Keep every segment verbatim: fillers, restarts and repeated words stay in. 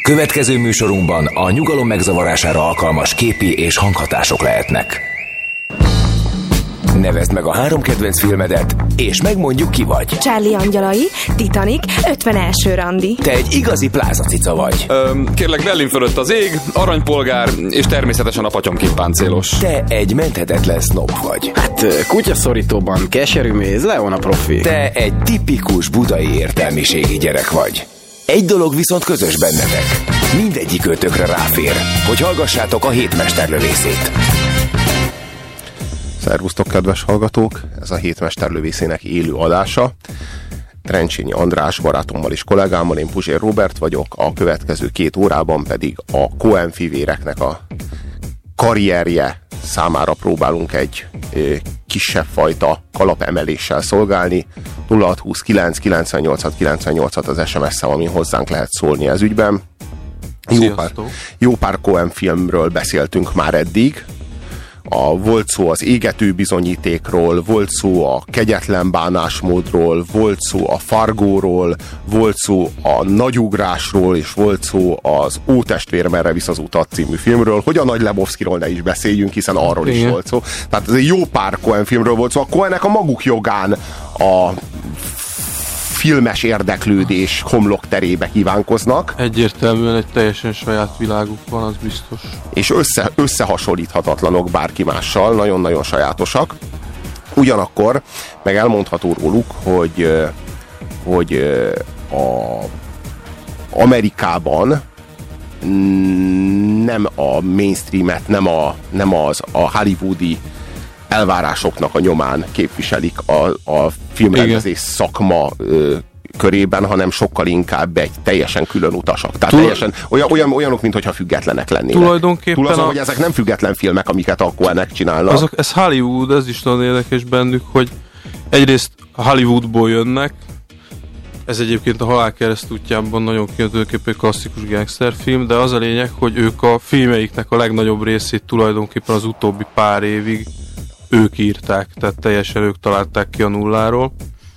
Következő műsorunkban a nyugalom megzavarására alkalmas képi és hanghatások lehetnek. Nevezd meg a három kedvenc filmedet, és megmondjuk, ki vagy. Charlie angyalai, Titanic, ötveneelső randi. Te egy igazi plázacica vagy. Öm, kérlek, Berlin fölött az ég, aranypolgár, és természetesen a patyomként páncélos. Te egy menthetetlen sznob vagy. Hát kutyaszorítóban keserű méz, Leon a profi. Te egy tipikus budai értelmiségi gyerek vagy. Egy dolog viszont közös bennetek. Mindegyik ötökre ráfér, hogy hallgassátok a hétmesterlövészét. Szervusztok, kedves hallgatók! Ez a hétmesterlövészének élő adása. Trencsényi András barátommal és kollégámmal, én Puzsér Róbert vagyok. A következő két órában pedig a Coen fivéreknek a karrierje számára próbálunk egy ö, kisebb fajta kalapemeléssel szolgálni. nulla hat húszkilenc kilencvennyolc kilencvennyolc az es em es szám, amin hozzánk lehet szólni ez ügyben. Jó pár, jó pár Coen filmről beszéltünk már eddig. A, volt szó az égető bizonyítékról, volt szó a kegyetlen bánásmódról, volt szó a Fargóról, volt szó a nagyugrásról, és volt szó az Ó testvér, merre visz az utat című filmről, hogy a Nagy Lebowskiról ne is beszéljünk, hiszen arról is volt szó. Tehát ez egy jó pár Coen filmről volt szó. A Coenek a maguk jogán a filmes érdeklődés homlokterébe kívánkoznak. Egyértelműen egy teljesen saját világuk van, az biztos. És össze, összehasonlíthatatlanok bárki mással, nagyon-nagyon sajátosak. Ugyanakkor meg elmondható róluk, hogy, hogy a Amerikában nem a mainstreamet, nem, a, nem az a hollywoodi elvárásoknak a nyomán képviselik a, a filmrendezés szakma ö, körében, hanem sokkal inkább egy teljesen külön utasak. Tehát Tul- teljesen olyan, olyan, olyanok, mintha függetlenek lennének. Tulajdonképpen Túl azon, a... hogy ezek nem független filmek, amiket a Coenek csinálnak. Azok, ez Hollywood, ez is nagyon érdekes bennük, hogy egyrészt Hollywoodból jönnek, ez egyébként a Halál keresztútjában nagyon tulajdonképpen klasszikus gangsterfilm, de az a lényeg, hogy ők a filmeiknek a legnagyobb részét tulajdonképpen az utóbbi pár évig ők írták, tehát teljesen ők találták ki a nulláról,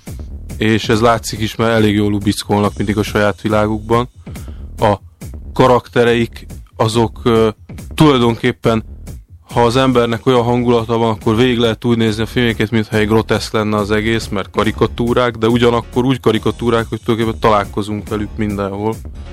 és ez látszik is, mert elég jól lubickolnak mindig a saját világukban. A karaktereik azok uh, tulajdonképpen, ha az embernek olyan hangulata van, akkor végig lehet úgy nézni a filmeket, mintha egy groteszk lenne az egész, mert karikatúrák, de ugyanakkor úgy karikatúrák, hogy tulajdonképpen találkozunk velük mindenhol.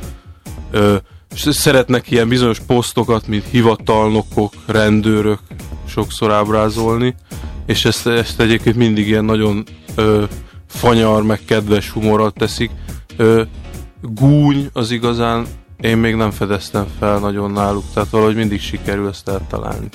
Uh, szeretnek ilyen bizonyos posztokat, mint hivatalnokok, rendőrök sokszor ábrázolni, és ezt, ezt egyébként mindig ilyen nagyon ö, fanyar, meg kedves humorral teszik. Ö, gúny az igazán, én még nem fedeztem fel nagyon náluk, tehát valahogy mindig sikerül ezt eltalálni.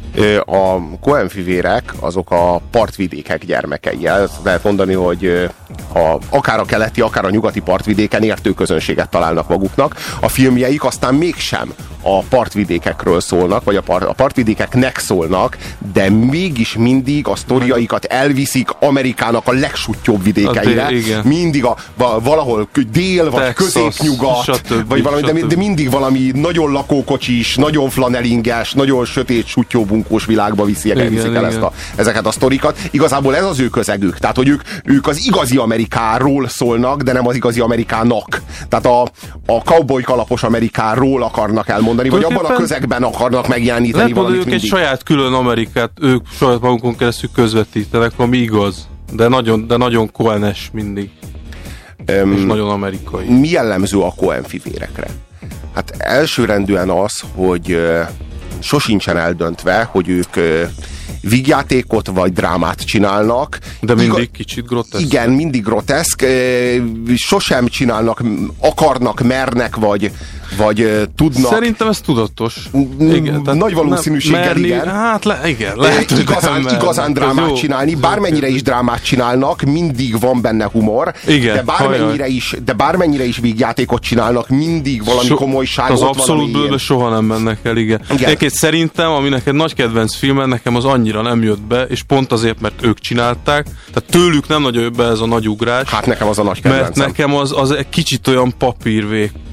A Coen fivérek azok a partvidékek gyermekei. El lehet mondani, hogy a, akár a keleti, akár a nyugati partvidéken értő közönséget találnak maguknak. A filmjeik aztán mégsem a partvidékekről szólnak, vagy a, part, a partvidékeknek szólnak, de mégis mindig a sztoriaikat elviszik Amerikának a legsuttyóbb vidékeire. A dé, mindig a, valahol dél, vagy Texas, középnyugat, stb, vagy valami, de, de mindig valami nagyon lakókocsis, nagyon flanelinges, nagyon sötét, suttyó bunkós világba viszik, igen, viszik el ezt a, ezeket a sztorikat. Igazából ez az ő közegük. Tehát, hogy ők, ők az igazi Amerikáról szólnak, de nem az igazi Amerikának. Tehát a, a cowboy kalapos Amerikáról akarnak elmondani, vagy abban a közegben akarnak megjeleníteni lehet valamit ők mindig. Egy saját külön Amerikát, ők saját magukon keresztül közvetítenek, ami igaz. De nagyon, de nagyon Coen-es mindig. Um, és nagyon amerikai. Mi jellemző a Coen fivérekre? Hát elsőrendűen az, hogy uh, sosincsen eldöntve, hogy ők uh, vígjátékot vagy drámát csinálnak. De mindig Iga- kicsit groteszk. Igen, mindig groteszk. Uh, sosem csinálnak, akarnak, mernek, vagy vagy uh, tudnak. Szerintem ez tudatos. Igen, nagy valószínűséggel merni, igen. Hát le, igen. Lehet, igazán, igazán drámát csinálni, bármennyire is drámát csinálnak, mindig van benne humor, igen, de, bármennyire is, de bármennyire is vígjátékot csinálnak, mindig valami so, komolyságot az van. Az abszolút bőle soha nem mennek el, igen. igen. Egyébként szerintem, ami neked nagy kedvenc filmen, nekem az annyira nem jött be, és pont azért, mert ők csinálták, tehát tőlük nem nagyon jött be ez a nagy ugrás. Hát nekem az a nagy kedvencem. Mert nekem az, az egy kicsit olyan papírvékony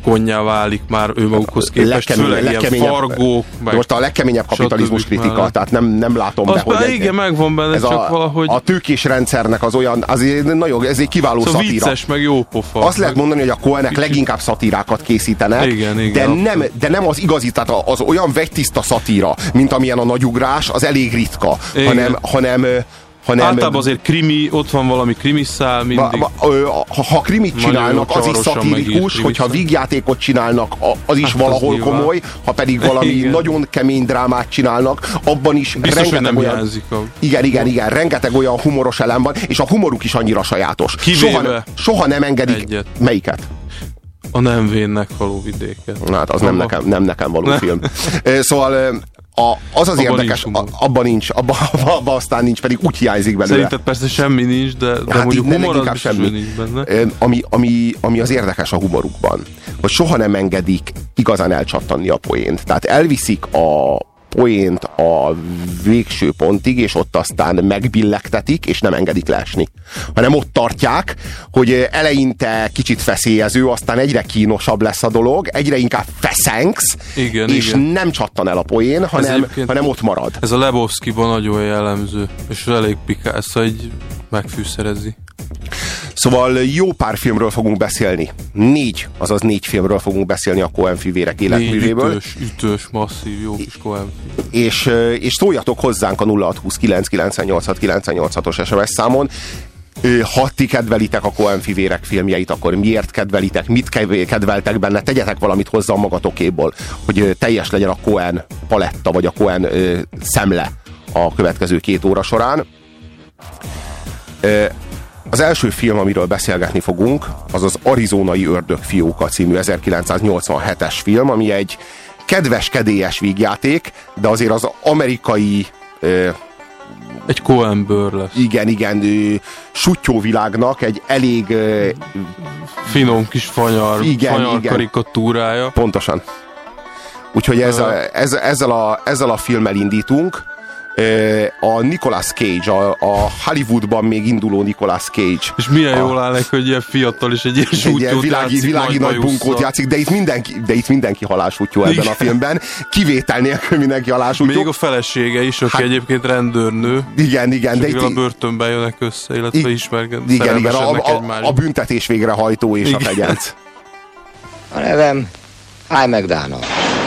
pokonnyá válik már ő magukhoz képest, főleg ilyen fargók, meg most a legkeményebb kapitalizmus kritika, mellett. Tehát nem, nem látom az be, hogy... Egy, igen, megvan benne, ez csak a, valahogy... A tőkés rendszernek az olyan, azért nagyon, ez egy kiváló szóval szatíra. Vicces, meg jó pofa. Azt lehet mondani, hogy a Coenek leginkább szatírákat készítenek, igen, igen, de, nem, de nem az igazi, tehát az olyan vegytiszta szatíra, mint amilyen a Nagyugrás, az elég ritka, igen. hanem, hanem hanem... Általában azért krimi, ott van valami krimiszál mindig. Ba, ba, ha, ha krimit csinálnak, az is szatirikus, hogyha vígjátékot csinálnak, az is hát valahol az komoly, nyilván. Ha pedig valami igen. nagyon kemény drámát csinálnak, abban is biztos, rengeteg nem olyan... A... Igen, igen, igen, rengeteg olyan humoros elem van, és a humoruk is annyira sajátos. Soha, soha nem engedik... Egyet. Melyiket? A nem vénnek való vidéket. Na hát az nem nekem, nem nekem való ne. film. Szóval... A, az az abban érdekes, nincs, a, abban nincs, abban abba aztán nincs, pedig úgy hiányzik belőle. Szerinted persze semmi nincs, de, de hát mondjuk humor az semmi nincs benne. Ami, ami, ami az érdekes a humorukban, hogy soha nem engedik igazán elcsattanni a poént. Tehát elviszik a poént a végső pontig, és ott aztán megbillegtetik, és nem engedik leesni. Hanem ott tartják, hogy eleinte kicsit feszélyező, aztán egyre kínosabb lesz a dolog, egyre inkább feszengsz, igen, és igen. nem csattan el a poén, hanem, hanem ott marad. Ez a Lebowskiban nagyon jellemző, és elég pikász, hogy megfűszerezi. Szóval jó pár filmről fogunk beszélni. Négy, azaz négy filmről fogunk beszélni a Coen fivérek életművéből. Négy ütős, ütős, masszív, jó kis Coen film. És, és szóljatok hozzánk a nulla hat húsz kilenc kilencnyolc hat kilencnyolc hatos es em es számon. Ha ti kedvelitek a Coen fivérek filmjeit, akkor miért kedvelitek, mit kedveltek benne, tegyetek valamit hozzá a magatokéból, hogy teljes legyen a Coen paletta, vagy a Coen szemle a következő két óra során. Az első film, amiről beszélgetni fogunk, az az Arizonai Ördögfióka című ezerkilencszáznyolcvanhetes film, ami egy kedves, kedélyes vígjáték, de azért az amerikai... Ö, egy Coen-bőr lesz. Igen, igen, ö, suttyóvilágnak egy elég... Ö, finom kis fanyar, igen, fanyar igen. karikatúrája. Pontosan. Úgyhogy ezzel, ezzel, ezzel, a, ezzel a filmmel indítunk. A Nicolas Cage, a, a Hollywoodban még induló Nicolas Cage. És milyen a, jól áll neki, hogy ilyen fiatal és egy ilyen sútyót világi, játszik, világi nagy, nagy bunkót játszik, de itt mindenki, de itt mindenki halálsútyó ebben igen. a filmben. Kivétel nélkül mindenki halálsútyó. Még a felesége is, aki hát, egyébként rendőrnő. Igen, igen. De itt a börtönben jönnek össze, illetve ismerkednek. Igen, igen, a, a, a büntetés végrehajtó és igen. a fegyenc. A nevem High McDonald.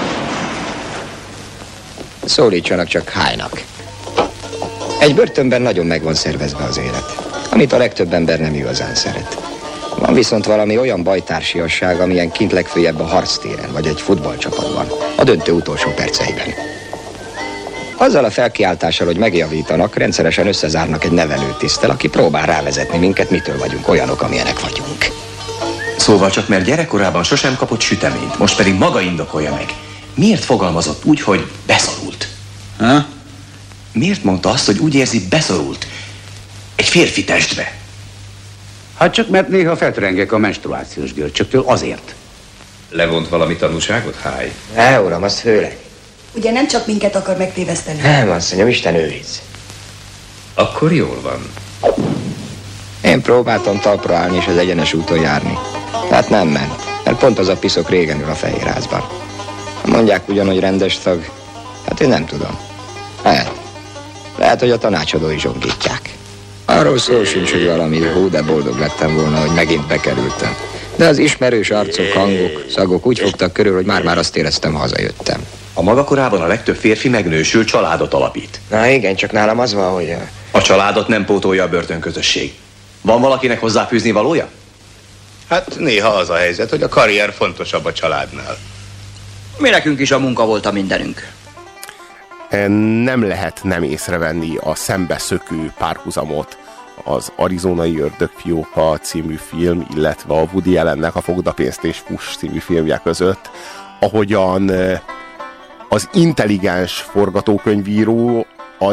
Szólítsanak csak High-nak. Egy börtönben nagyon meg van szervezve az élet, amit a legtöbb ember nem igazán szeret. Van viszont valami olyan bajtársiasság, amilyen kint legfőjebb a harctéren, vagy egy futballcsapatban, a döntő utolsó perceiben. Azzal a felkiáltással, hogy megjavítanak, rendszeresen összezárnak egy nevelőtiszttel, aki próbál rávezetni minket, mitől vagyunk olyanok, amilyenek vagyunk. Szóval csak mert gyerekkorában sosem kapott süteményt, most pedig maga indokolja meg. Miért fogalmazott úgy, hogy beszorult? Ha? Miért mondta azt, hogy úgy érzi, beszorult egy férfi testbe? Hát csak mert néha feltrengek a menstruációs görcsöktől, azért. Levont valami tanúságot, Háj? Ne, uram, az főleg. Ugye nem csak minket akar megtéveszteni? Nem, asszonyom, Isten őriz. Akkor jól van. Én próbáltam talpra állni és az egyenes úton járni. Tehát nem ment, mert pont az a piszok régen ül a fehérházban. Mondják ugyan, hogy rendes tag. Hát én nem tudom. Lehet. Lehet, hogy a tanácsadói zsongítják. Arról szó sincs, hogy valami hú, de boldog lettem volna, hogy megint bekerültem. De az ismerős arcok, hangok, szagok úgy fogtak körül, hogy már-már azt éreztem, hazajöttem. A maga korában a legtöbb férfi megnősül, családot alapít. Na igen, csak nálam az van, hogy... A családot nem pótolja a börtönközösség. Van valakinek hozzáfűzni valója? Hát néha az a helyzet, hogy a karrier fontosabb a családnál. Mi nekünk is a munka volt a mindenünk. Nem lehet nem észrevenni a szembeszökő párhuzamot az Arizonai Ördögfióka című film, illetve a Woody Allennek a Fogdapénzt és Fuss című filmje között, ahogyan az intelligens forgatókönyvíró az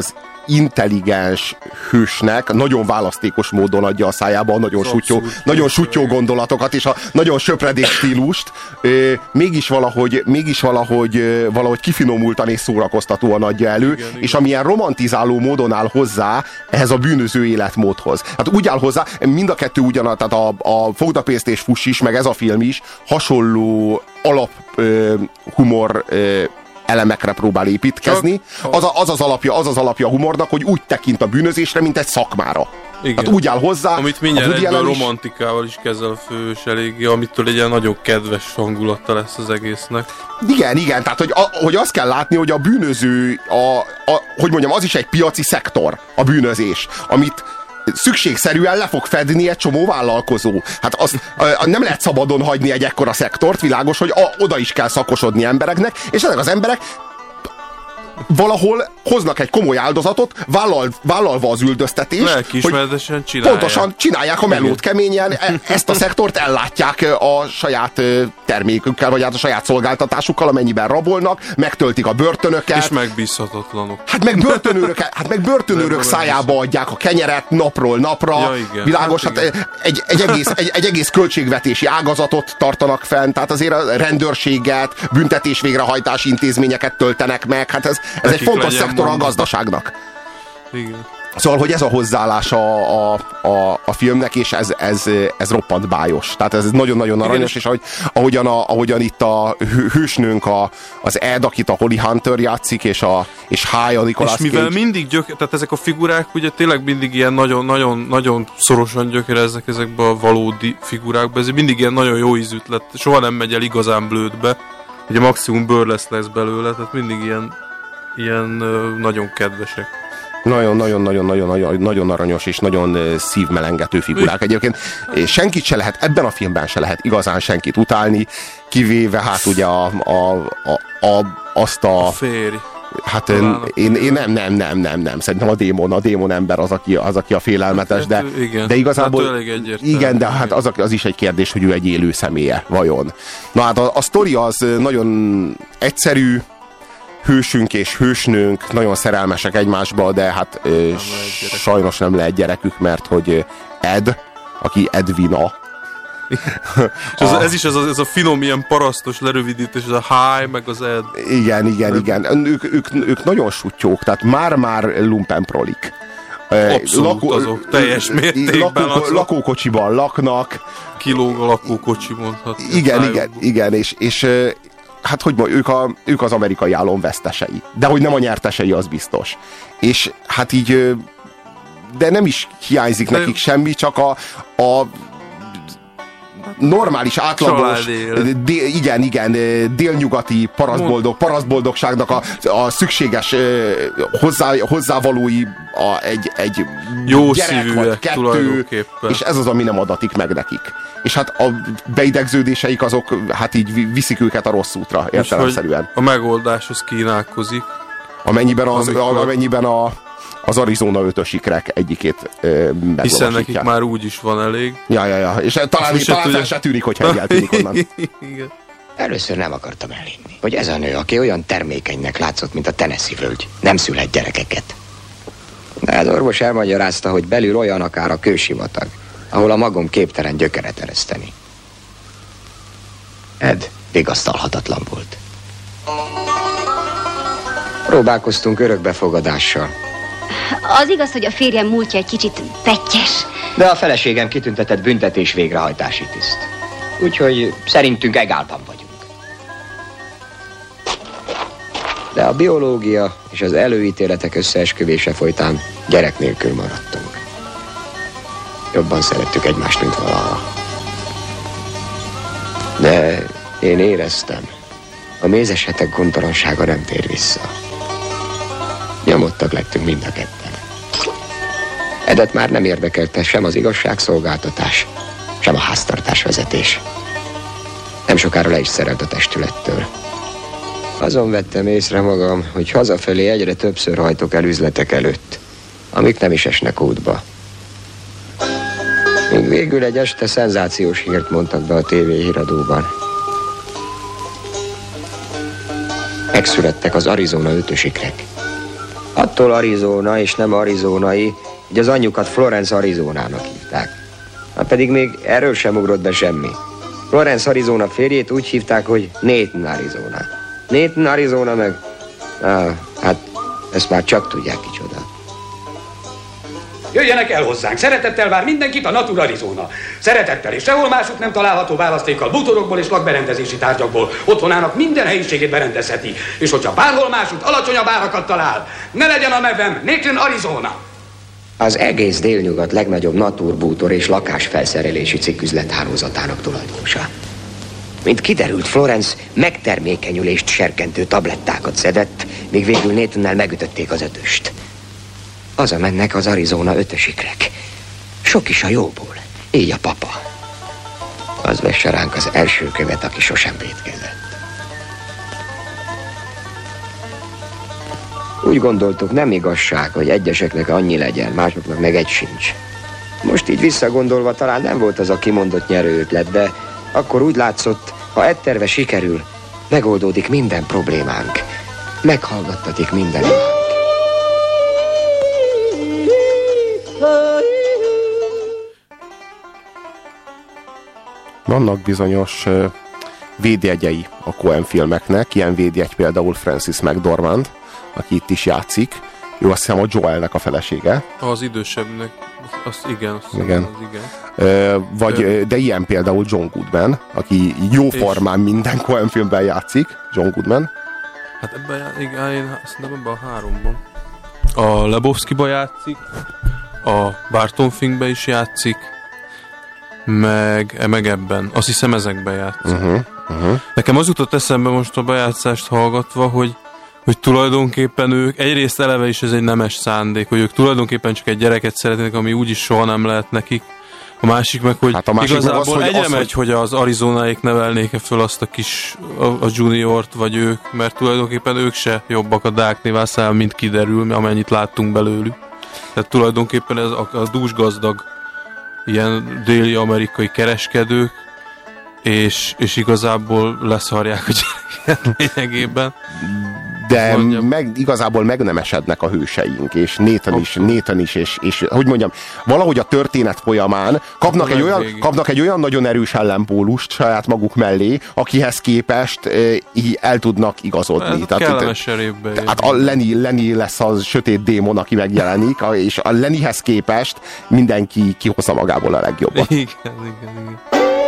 intelligens hősnek nagyon választékos módon adja a szájába a nagyon suttyó, nagyon suttyó gondolatokat és a nagyon söpredék stílust, ö, mégis valahogy, mégis valahogy, ö, valahogy kifinomultan és szórakoztatóan adja elő, igen, és igen. amilyen romantizáló módon áll hozzá ehhez a bűnöző életmódhoz. Hát úgy áll hozzá, mind a kettő ugyanaz, tehát a, a Fogdapészt és Fuss is, meg ez a film is hasonló alap ö, humor ö, elemekre próbál építkezni. Az, a, az az alapja, az az alapja a humornak, hogy úgy tekint a bűnözésre, mint egy szakmára. Igen. Hát úgy áll hozzá. Amit mindjárt egyből romantikával is kezel a fős eléggé, amitől egy ilyen nagyon kedves hangulata lesz az egésznek. Igen, igen, tehát hogy, a, hogy azt kell látni, hogy a bűnöző, a, a, hogy mondjam, az is egy piaci szektor, a bűnözés, amit szükségszerűen le fog fedni egy csomó vállalkozó. Hát azt nem lehet szabadon hagyni egy ekkora szektort, világos, hogy a, oda is kell szakosodni embereknek, és ezek az emberek valahol hoznak egy komoly áldozatot, vállal, vállalva az üldöztetést. Lelkiismeretesen csinálják. Pontosan csinálják a melót keményen, e, ezt a szektort ellátják a saját termékükkel, vagy hát a saját szolgáltatásukkal, amennyiben rabolnak, megtöltik a börtönöket. És megbízhatatlanok. Hát meg börtönőrök, hát meg börtönőrök szájába adják a kenyeret napról napra. Ja, igen. Világos, hát, hát egy, egy, egész, egy, egy egész költségvetési ágazatot tartanak fenn, tehát azért a rendőrséget, büntetés végrehajtási intézményeket töltenek meg, hát ez Ez egy fontos szektor a gazdaságnak. Igen. Szóval, hogy ez a hozzáállása a, a, a filmnek, és ez, ez, ez roppant bájos. Tehát ez nagyon-nagyon aranyos, és ahogy, ahogyan, a, ahogyan itt a hősnőnk, a, az Ed, akit a Holly Hunter játszik, és, a, és High, a Nicolas Cage. És mivel mindig gyök, tehát ezek a figurák ugye tényleg mindig ilyen nagyon-nagyon szorosan gyökereznek ezekbe a valódi figurákba, ez mindig ilyen nagyon jó ízűt lett, soha nem megy el igazán blödbe, ugye maximum burlesz lesz belőle, tehát mindig ilyen ilyen ö, nagyon kedvesek. Nagyon-nagyon-nagyon-nagyon aranyos és nagyon szívmelengető figurák. Egyébként senkit se lehet, ebben a filmben se lehet igazán senkit utálni, kivéve hát ugye a, a, a, a, azt a... A férj. Hát én, én, én nem, nem, nem, nem, nem. Szerintem a démon, a démon ember az, aki, az, aki a félelmetes, de, igen, de igazából... Hát igen, de hát az, az is egy kérdés, hogy ő egy élő személye, vajon. Na hát a, a sztori az nagyon egyszerű, hősünk és hősnőnk nagyon szerelmesek egymásba, de hát ö, nem sajnos nem lehet gyerekük, mert hogy Ed, aki Edwina. És ez, a, ez is ez a, ez a finom, ilyen parasztos lerövidítés, ez a High, meg az Ed. Igen, igen, nem. igen. Ők, ők, ők nagyon sutyók, tehát már-már lumpenprolik. Abszolút Lakó, azok, teljes mértékben lakó, lakókocsiban laknak. Kilóg a lakókocsi, mondhatni. Igen, igen, igen, és, és hát hogy ma, ők, a, ők az amerikai álom vesztesei. De hogy nem a nyertesei, az biztos. És hát így, de nem is hiányzik de nekik semmi, csak a, a normális, átlagos, dél, igen, igen, délnyugati parasztboldog, parasztboldogságnak a, a szükséges hozzá, hozzávalói a, egy, egy jó gyerek vagy kettő, és ez az, ami nem adatik meg nekik. És hát a beidegződéseik azok hát így viszik őket a rossz útra, értelemszerűen. A megoldáshoz kínálkozik. Amennyiben, az, amikor... amennyiben a az Arizona ötösikrek egyikét meglovasítják. Hiszen nekik már úgy is van elég. Ja, ja, ja. És talán, talán fel tudja... se tűnik, hogyha egy eltűnik onnan. Igen. Először nem akartam elhinni, hogy ez a nő, aki olyan termékenynek látszott, mint a Tennessee völgy, nem szülhet gyerekeket. De az orvos elmagyarázta, hogy belül olyan akár a kősivatag, ahol a magom képtelen gyökeret ereszteni. Ed vigasztalhatatlan volt. Próbálkoztunk örökbefogadással. Az igaz, hogy a férjem múltja egy kicsit pettyes. De a feleségem kitüntetett büntetés végrehajtási tiszt. Úgyhogy szerintünk egálban vagyunk. De a biológia és az előítéletek összeesküvése folytán gyerek nélkül maradtunk. Jobban szerettük egymást, mint valaha. De én éreztem, a mézes hetek gondtalansága nem tér vissza. Nyomottak lettünk mind a ketten. Edet már nem érdekelte sem az igazságszolgáltatás, sem a háztartás vezetés. Nem sokára le is szerelt a testülettől. Azon vettem észre magam, hogy hazafelé egyre többször hajtok el üzletek előtt, amik nem is esnek útba. Míg végül egy este szenzációs hírt mondtak be a tévéhíradóban. Megszülettek az Arizona ötösikrek. A attól Arizona és nem arizonai, hogy az anyjukat Florence Arizonának hívták. Hát pedig még erről sem ugrott be semmi. Florence Arizona férjét úgy hívták, hogy Nathan Arizona. Nathan Arizona meg... Ah, hát ezt már csak tudják kicsoda. Jöjjenek el hozzánk, szeretettel vár mindenkit a Natura Arizona. Szeretettel és sehol másút nem található választékkal, bútorokból és lakberendezési tárgyakból. Otthonának minden helyiségét berendezheti. És hogyha bárhol másút alacsonyabb árakat talál, ne legyen a nevem Nathan Arizona. Az egész délnyugat legnagyobb naturbútor és lakásfelszerelési cikküzlet hálózatának tulajdonosa. Mint kiderült, Florence megtermékenyülést serkentő tablettákat szedett, míg végül Nathannel megütötték az ötöst. Haza mennek az Arizona ötösikrek. Sok is a jóból. Így a papa. Az vesse ránk az első követ, aki sosem vétkezett. Úgy gondoltuk, nem igazság, hogy egyeseknek annyi legyen, másoknak meg egy sincs. Most így visszagondolva talán nem volt az a kimondott nyerő ötlet, de akkor úgy látszott, ha egy terve sikerül, megoldódik minden problémánk. Meghallgattatik minden imánk. Vannak bizonyos uh, védjegyei a Coen filmeknek, ilyen védjegy például Frances McDormand, aki itt is játszik. Ő azt hiszem a Joelnek a felesége. Az idősebbnek, azt igen. Azt igen. Az igen. Uh, vagy, uh, de ilyen például John Goodman, aki jóformán minden Coen filmben játszik. John Goodman. Hát ebben, igen, én szerintem ebben a háromban. A Lebowski-ba játszik, a Barton Finkbe is játszik, meg, meg ebben. Azt hiszem ezekben játszik. Uh-huh, uh-huh. Nekem az jutott eszembe most a bejátszást hallgatva, hogy, hogy tulajdonképpen ők, egyrészt eleve is ez egy nemes szándék, hogy ők tulajdonképpen csak egy gyereket szeretnék, ami úgyis soha nem lehet nekik. A másik meg, hogy hát másik igazából az, hogy egyre az, megy, hogy... hogy az Arizonáik nevelnék-e föl azt a kis a, a juniort, vagy ők, mert tulajdonképpen ők se jobbak a Dark Vassal, mint kiderül, amennyit láttunk belőlük. Tehát tulajdonképpen ez a, a dúsgazdag ilyen déli amerikai kereskedők, és, és igazából leszarják a gyereket lényegében. De meg, igazából meg nem esednek a hőseink, és Nathan is, Nathan is és, és hogy mondjam, valahogy a történet folyamán kapnak egy, olyan, kapnak egy olyan nagyon erős ellenpólust saját maguk mellé, akihez képest e, így el tudnak igazodni. Ez kellemes erőbbe. Tehát a Lenny, Lenny lesz az sötét démon, aki megjelenik, és a Lennyhez képest mindenki kihozza magából a legjobbat. Igen, igen, igen.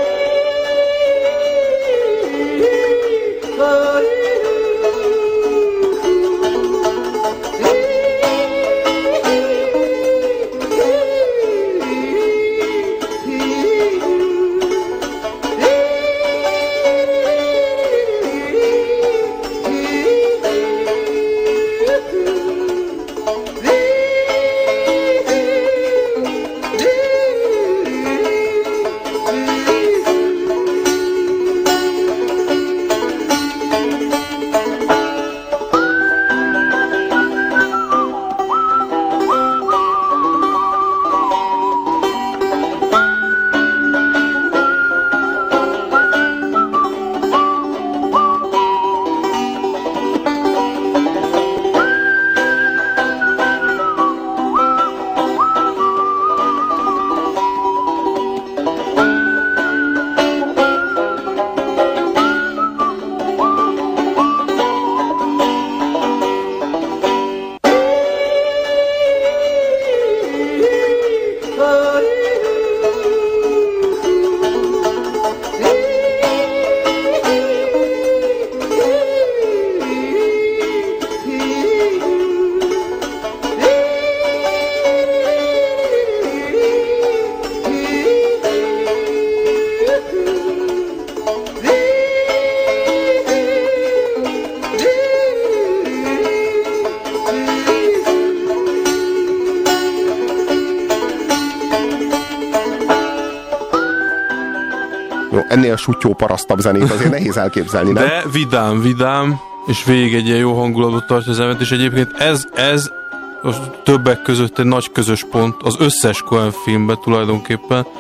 Ennél sutyó parasztabb zenét azért nehéz elképzelni, nem? De vidám, vidám, és végig egy ilyen jó hangulatot tartja az elmet, és egyébként ez, ez a többek között egy nagy közös pont az összes Coen filmben tulajdonképpen,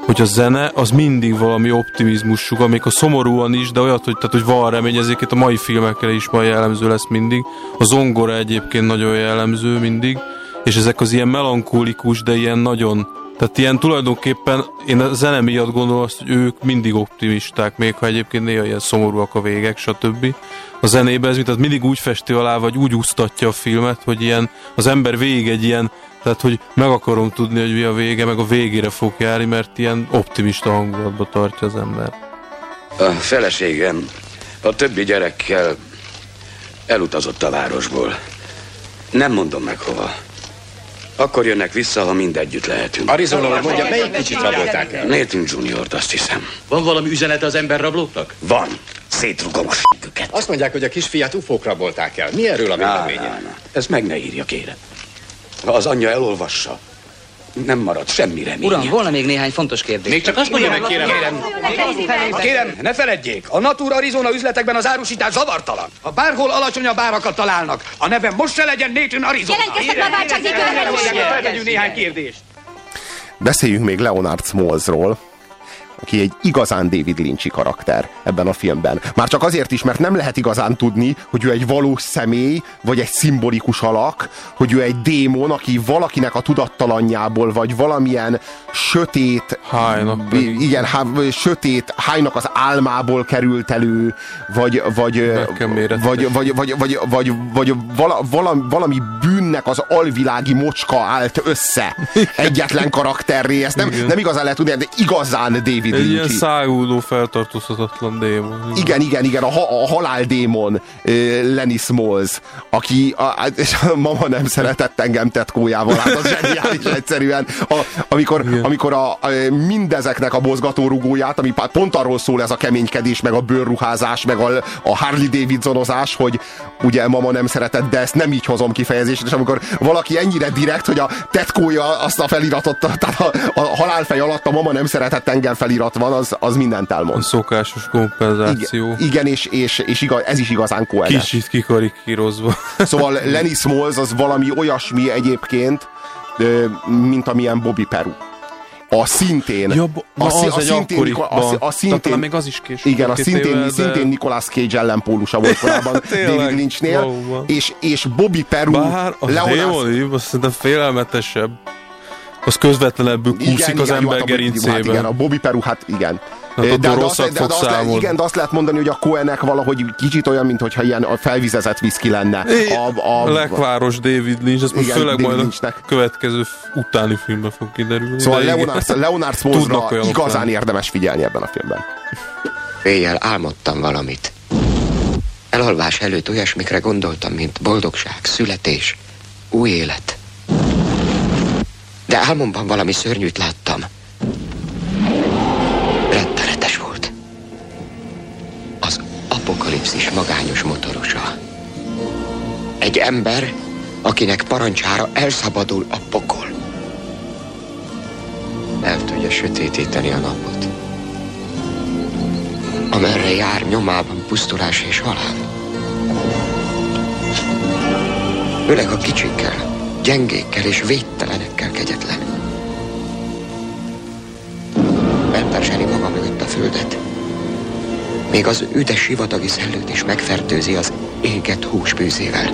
hogy a zene az mindig valami optimizmussuk, amikor szomorúan is, de olyat, hogy, tehát, hogy van remény, ezért a mai filmekre is majd jellemző lesz mindig. A zongora egyébként nagyon jellemző mindig, és ezek az ilyen melankólikus, de ilyen nagyon, tehát ilyen tulajdonképpen én a zene miatt gondolom azt, hogy ők mindig optimisták, még ha egyébként néha ilyen szomorúak a végek, stb. A zenében ez tehát mindig úgy festi alá, vagy úgy úsztatja a filmet, hogy ilyen az ember végig egy ilyen, tehát hogy meg akarom tudni, hogy mi a vége, meg a végére fog járni, mert ilyen optimista hangulatba tartja az ember. A feleségem a többi gyerekkel elutazott a városból. Nem mondom meg hova. Akkor jönnek vissza, ha mind együtt lehetünk. Arizona, mondja, melyik kicsit rabolták el? Nathan juniort, azt hiszem. Van valami üzenete az emberrablóknak? Van. Szétrugom a s***üket. Azt mondják, hogy a kisfiát ufók rabolták el. Mi erről a véleménye? Ezt meg ne írja, kérem. Ha az anyja elolvassa, nem marad semmi reménye. Uram, volna még néhány fontos kérdés. Még csak azt mondja meg, kérem. Kérem, kérem, ne feledjék, a Natura Arizona üzletekben az árusítás zavartalan. Ha bárhol alacsonyabb árakat találnak, a nevem most se legyen Nathan Arizona. Jelentkeztek már váltságdíjkörre. Feltegyünk néhány kérdést. Beszéljünk még Leonard Smallsról, aki egy igazán David Lynch-i karakter ebben a filmben. Már csak azért is, mert nem lehet igazán tudni, hogy ő egy valós személy, vagy egy szimbolikus alak, hogy ő egy démon, aki valakinek a tudattalanjából, vagy valamilyen sötét, Hájnak, igen, há, sötét hájnak az álmából került elő, vagy vagy vagy, vagy, vagy, vagy, vagy, vagy vala, valami, valami bűnnek az alvilági mocska állt össze egyetlen karakterré. Ezt nem, nem igazán lehet tudni, de igazán David Lynch. Egy ilyen száguldó, feltartózhatatlan démon. Igen, igen, igen, a, ha, a haláldémon uh, Lenny Smalls, aki a, és a mama nem szeretett engem tetkójával, hát az zseniális egyszerűen. A, amikor amikor a, a, mindezeknek a mozgatórugóját, ami pont arról szól ez a keménykedés, meg a bőrruházás, meg a, a Harley Davidsonozás, hogy ugye mama nem szeretett, de ezt nem így hozom kifejezésre, és amikor valaki ennyire direkt, hogy a tetkója azt a feliratot, tehát a, a halálfej alatt a mama nem szeretett engem felirat van, az, az mindent elmond. A szokásos kompenzáció. Igen, igen és, és, és igaz, ez is igazán koherens. Kicsit kikarikírozva. Szóval Lenny Smalls az valami olyasmi egyébként, mint amilyen Bobby Peru. A szintén. Ja, a, a, az a, szintén, a, a szintén, még az is később. igen, a szintén, évvel, de... szintén Nicolas Cage ellenpólusa volt korábban David Lynchnél. És, és Bobby Peru... Bár a démoni, azt szerintem félelmetesebb. Az közvetlenebbül kúszik az ember gerincébe. Hát igen, a Bobby Peru, hát igen. Hát de, de, azt, azt, de, de, azt lehet, igen, de azt lehet mondani, hogy a Coenek valahogy kicsit olyan, mintha ilyen a felvizezett viszki lenne. A, a, a Lekváros David Lynch, ez most főleg majd Lynchnek. A következő utáni filmben fog kiderülni. Szóval Leonard, Leonard Smallsra igazán lenni. Érdemes figyelni ebben a filmben. Éjjel álmodtam valamit. Elalvás előtt olyasmikre gondoltam, mint boldogság, születés, új élet. De álmomban valami szörnyűt láttam. Rettenetes volt. Az apokalipszis magányos motorosa. Egy ember, akinek parancsára elszabadul a pokol. El tudja sötétíteni a napot. Amerre jár, nyomában pusztulás és halál. Főleg a kicsikkel, gyengékkel és védtelenekkel kegyetlen. Elperzseli maga mögött a földet. Még az üdes sivatagi szellőt is megfertőzi az égett húsbűzével.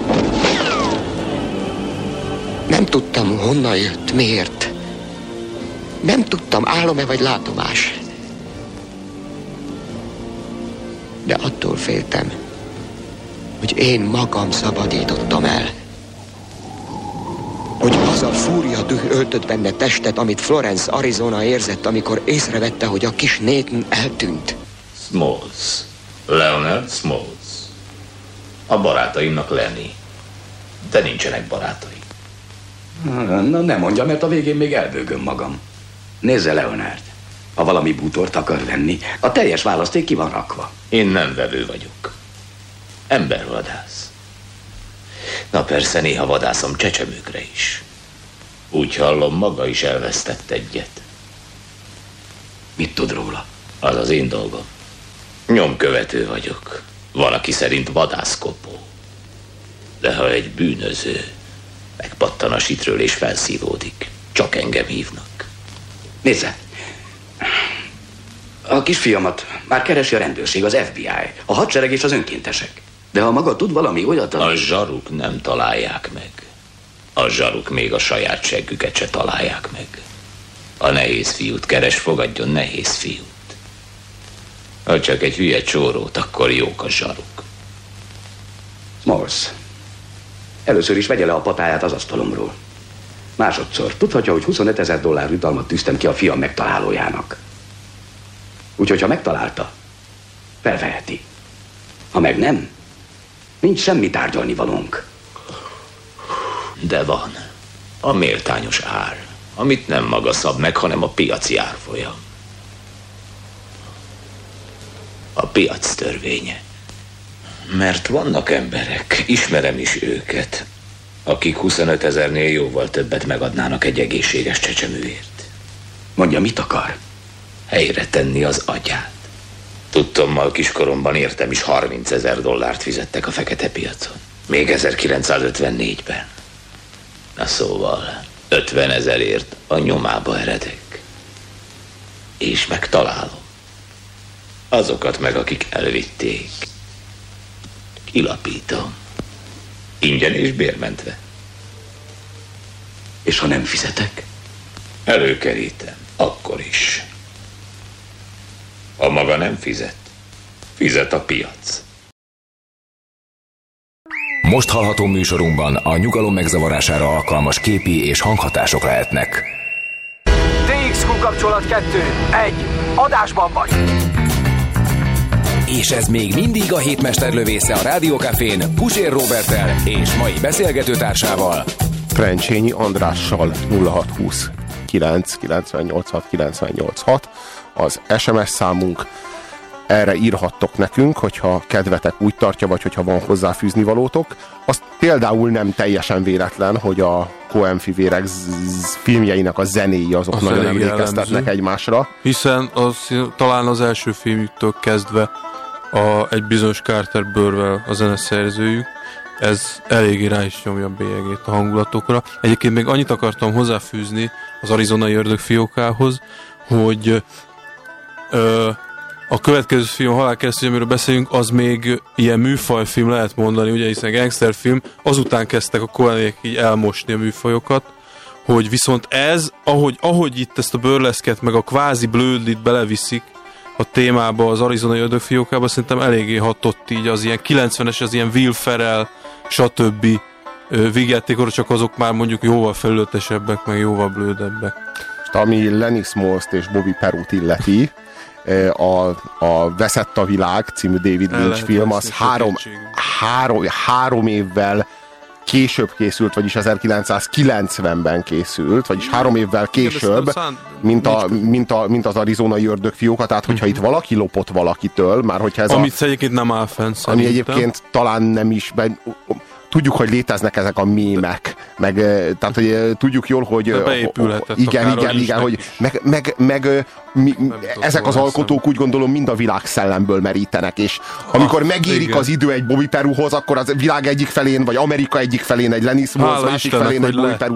Nem tudtam, honnan jött, miért. Nem tudtam, álom-e vagy látomás. De attól féltem, hogy én magam szabadítottam el. Hogy az a fúria düh öltött benne testet, amit Florence, Arizona érzett, amikor észrevette, hogy a kis Nathan eltűnt. Smalls. Leonard Smalls. A barátaimnak Lenny. De nincsenek barátai. Na, nem mondja, mert a végén még elbőgöm magam. Nézze, Leonard. Ha valami bútort akar venni, a teljes választék ki van rakva. Én nem vevő vagyok. Embervadász. Na persze, néha vadászom csecsemőkre is. Úgy hallom, maga is elvesztett egyet. Mit tud róla? Az az én dolgom. Nyomkövető vagyok. Van, aki szerint vadászkopó. De ha egy bűnöző megpattan a sitről és felszívódik, csak engem hívnak. Nézze, A kisfiamat már keresi a rendőrség, az ef bé i, a hadsereg és az önkéntesek. De ha maga tud valami olyat, ami... A zsaruk nem találják meg. A zsaruk még a saját seggüket se találják meg. A nehéz fiút keres, fogadjon nehéz fiút. Ha csak egy hülye csórót, akkor jók a zsaruk. Morse, először is vegye le a patáját az asztalomról. Másodszor, tudhatja, hogy huszonötezer dollár jutalmat tűztem ki a fiam megtalálójának. Úgyhogy, ha megtalálta, felveheti. Ha meg nem, nincs semmi tárgyalni valónk. De van. A méltányos ár, amit nem maga szab meg, hanem a piaci árfolyam. A piac törvénye. Mert vannak emberek, ismerem is őket, akik huszonötezernél jóval többet megadnának egy egészséges csecsemőért. Mondja, mit akar? Helyre tenni az agyát. Tudtommal kiskoromban értem is harmincezer dollárt fizettek a fekete piacon. Még ezerkilencszázötvennégyben. Na szóval, ötvenezerért a nyomába eredek. És megtalálom. Azokat meg, akik elvitték. Kilapítom. Ingyen és bérmentve. És ha nem fizetek? Előkerítem. Akkor is. Ha maga nem fizet, fizet a piac. Most hallható műsorunkban a nyugalom megzavarására alkalmas képi és hanghatások lehetnek. té iksz kú kapcsolat kettő, egy, adásban vagy! És ez még mindig a hétmesterlövésze a Rádiókafén Puzsér Róberttel és mai beszélgetőtársával, Trencsényi Andrással. Nulla hat húsz kilenc kilencvennyolc hat kilencvennyolc hat az es em es számunk. Erre írhattok nekünk, hogyha kedvetek úgy tartja, vagy hogyha van hozzáfűzni valótok. Az például nem teljesen véletlen, hogy a Coen-fivérek filmjeinek a zenéi azok az nagyon emlékeztetnek jellemző egymásra. Hiszen az, talán az első filmjüktől kezdve a, egy bizonyos Carter Burwell a zeneszerzőjük, ez eléggé rá is nyomja a bélyegét a hangulatokra. Egyébként még annyit akartam hozzáfűzni az Arizonai ördög fiókához, hogy ö, a következő film, a Halálkeresztügy, amiről beszélünk, az még ilyen műfajfilm lehet mondani, ugye, hiszen gangsterfilm, azután kezdtek a Coenék így elmosni a műfajokat, hogy viszont ez, ahogy, ahogy itt ezt a burleszket, meg a kvázi blödlit beleviszik a témába, az Arizonai ördög fiókába, szerintem eléggé hatott így az ilyen kilencvenes, az ilyen Will Ferrell, stb. Vígjátékor, csak azok már mondjuk jóval felületesebbek, meg jóval blödebbek. Ami Lenny Smalls-t és Bobby Perut illeti, A, a Veszett a világ című David Lynch film, az három, három, három évvel később készült, vagyis ezerkilencszázkilencvenben készült, vagyis három évvel később, mint, a, mint, a, mint az Arizonai ördög fióka, tehát hogyha itt valaki lopott valakitől, már hogyha ez Amit a, egyébként nem áll fenn, ami egyébként talán nem is, be, tudjuk, hogy léteznek ezek a mémek, meg tehát, hogy tudjuk jól, hogy igen, igen, igen, hogy meg, meg, meg mi, ezek az alkotók úgy gondolom mind a világ szellemből merítenek, és amikor megérik igen. az idő egy Bobby Peruhoz, akkor az világ egyik felén, vagy Amerika egyik felén egy Lenny Smalls, másik Istenek, felén egy Bobby Peru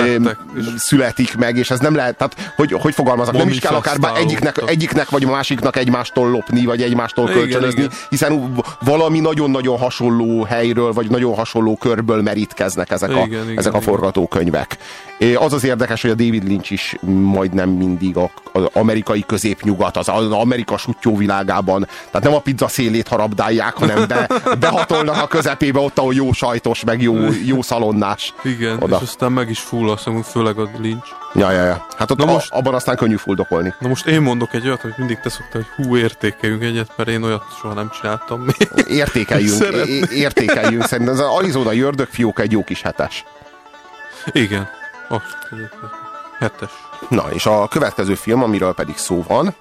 születik meg, és ez nem lehet, tehát hogy, hogy fogalmazok, nem is kell akár egyiknek, egyiknek vagy másiknak egymástól lopni, vagy egymástól igen, kölcsönözni, igen. hiszen valami nagyon-nagyon hasonló helyről, vagy nagyon hasonló körből merítkeznek ezek, igen, a, igen, ezek igen, a forgatókönyvek. Az az érdekes, hogy a David Lynch is majdnem mindig az amerikai középnyugat, az Amerika sutyó világában, tehát nem a pizza szélét harabdálják, hanem be, behatolnak a közepébe ott, ahol jó sajtos, meg jó, jó szalonnás. Igen, oda. És aztán meg is fullaszom, főleg a Lynch. Ja, ja, ja. Hát ott a, most, abban aztán könnyű fuldokolni. Na most én mondok egy olyat, hogy mindig te szoktál, hogy hú, értékeljünk egyet, mert én olyat soha nem csináltam még. Értékeljünk, é- értékeljünk. Szerintem az Arizonai ördög fióka egy jó kis hetes. Igen. Most hetes. Na, és a következő film, amiről pedig szó van,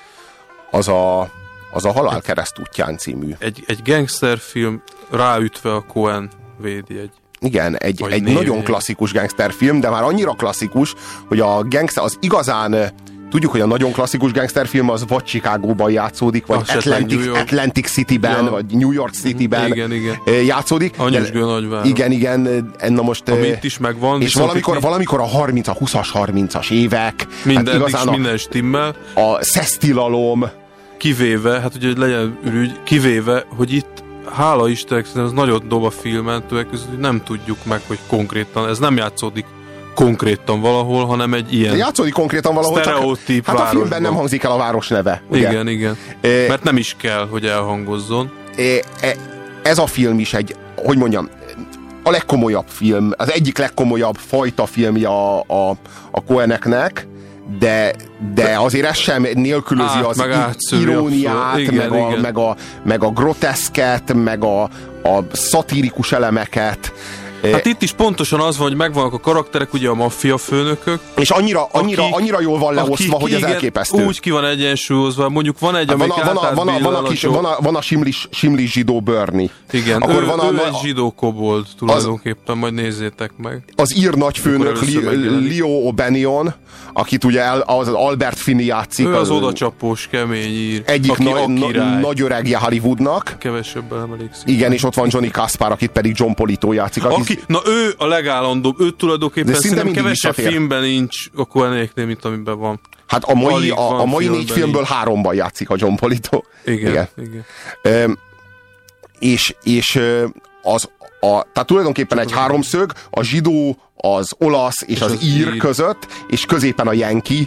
az a, az a Halál keresztútján című. Egy, egy gangsterfilm ráütve a Coen védjegy. Igen, egy, egy nagyon klasszikus gangsterfilm, de már annyira klasszikus, hogy a gangster, az igazán tudjuk, hogy a nagyon klasszikus gangsterfilm az vagy Chicagóban játszódik, vagy Atlantic, Atlantic Cityben, ja. vagy New York Cityben igen, igen. játszódik. A nyüzsgő nagyváros. Igen, igen. Na most, ami itt is megvan. És valamikor, itt... valamikor a harminc, a huszas, harmincas évek. Minden, hát igazán a, minden stimmel. A szesztilalom. Kivéve, hát ugye legyen ürügy, kivéve, hogy itt hála Istennek, ez nagyon dob a filmen, többek között nem tudjuk meg, hogy konkrétan, ez nem játszódik konkrétan valahol, hanem egy ilyen játszódik konkrétan valahol, sztereotíp hát a filmben nem hangzik el a város neve. Ugye? Igen, igen. E, Mert nem is kell, hogy elhangozzon. E, ez a film is egy, hogy mondjam, a legkomolyabb film, az egyik legkomolyabb fajta filmje a, a, a Coeneknek, de, de azért ez sem nélkülözi át, az meg iróniát, igen, meg, a, igen. meg, a, meg a groteszket, meg a, a szatirikus elemeket. Hát itt is pontosan az van, hogy megvannak a karakterek, ugye a maffia főnökök. És annyira, annyira, akik, annyira jól van leosztva, akik, hogy ez igen, elképesztő. Úgy ki van egyensúlyozva, mondjuk van egy, hát amelyik van a, van a, van a, van a, kis, van a, van a simlis, simlis zsidó Bernie. Igen, akkor ő, van a, ő egy zsidó kobold tulajdonképpen, az, majd nézzétek meg. Az ír nagyfőnök Leo O'Banion, akit ugye az Albert Finney játszik. Ő az odacsapós, kemény ír. Egyik aki na, na, nagy öregje Hollywoodnak. Kevesebben emelészik. Igen, és ott van Johnny Kaspar, akit pedig John Polito játszik. Aki, na ő a legállandóbb, ő tulajdonképpen szerintem kevesebb filmben nincs a Coeneknél, mint amiben van. Hát a mai, a, a mai négy filmből nincs. Háromban játszik a John Polito. Igen, igen. igen. Ö, és, és az, a, tehát tulajdonképpen egy háromszög, a zsidó, az olasz és, és az, az ír, ír között, és középen a yankee,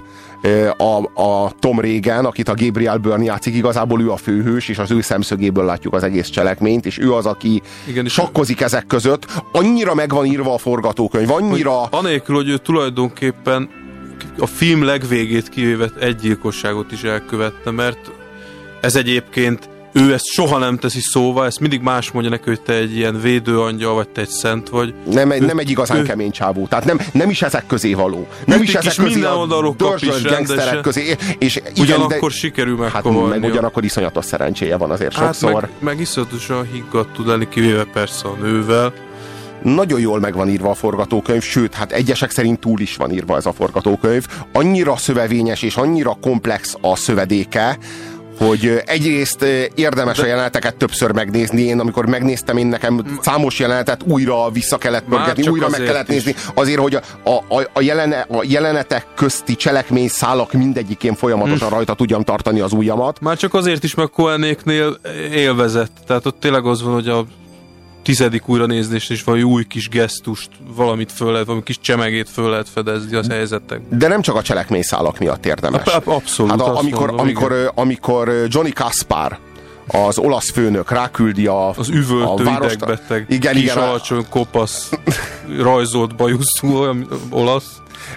a, a Tom Regan, akit a Gabriel Byrne játszik, igazából ő a főhős, és az ő szemszögéből látjuk az egész cselekményt, és ő az, aki igen, sakkozik ezek között. Annyira meg van írva a forgatókönyv, annyira... Hogy anélkül, hogy ő tulajdonképpen a film legvégét kivéve egy gyilkosságot is elkövette, mert ez egyébként ő ezt soha nem teszi szóval, ezt mindig más mondja neki, hogy te egy ilyen védőangyal, vagy te egy szent vagy. Nem, ő, nem egy igazán ő, kemény csávú. Tehát nem, nem is ezek közé való. Nem is ezek közé a dörzsölt gangsterek közé. És ugyanakkor de, sikerül megkavarni. Hát meg ugyanakkor iszonyatos szerencséje van azért hát sokszor. Meg, meg iszonyatosan higgadt tud lenni, kivéve persze a nővel. Nagyon jól meg van írva a forgatókönyv, sőt, hát egyesek szerint túl is van írva ez a forgatókönyv. Annyira szövevényes és annyira komplex a szövedéke, hogy egyrészt érdemes a jeleneteket többször megnézni. Én amikor megnéztem, én nekem számos jelenetet újra vissza kellett pörgetni, újra meg kellett is. nézni, azért, hogy a, a, a, jelene, a jelenetek közti cselekményszálak mindegyikén folyamatosan hm. rajta tudjam tartani az ujjamat. Már csak azért is, mert Coenéknél élvezett. Tehát ott tényleg az van, hogy a tizedik újranézés is valami új kis gesztust, valamit föl lehet, valami kis csemegét föl lehet fedezni az helyzetekben. De nem csak a cselekményszálak miatt érdemes. Abszolút. Hát a, amikor, mondom, amikor, amikor Johnny Kaspar, az olasz főnök ráküldi a az üvöltő idegbeteg, igen, kis igen, alacsony, kopasz, rajzolt bajuszú olasz.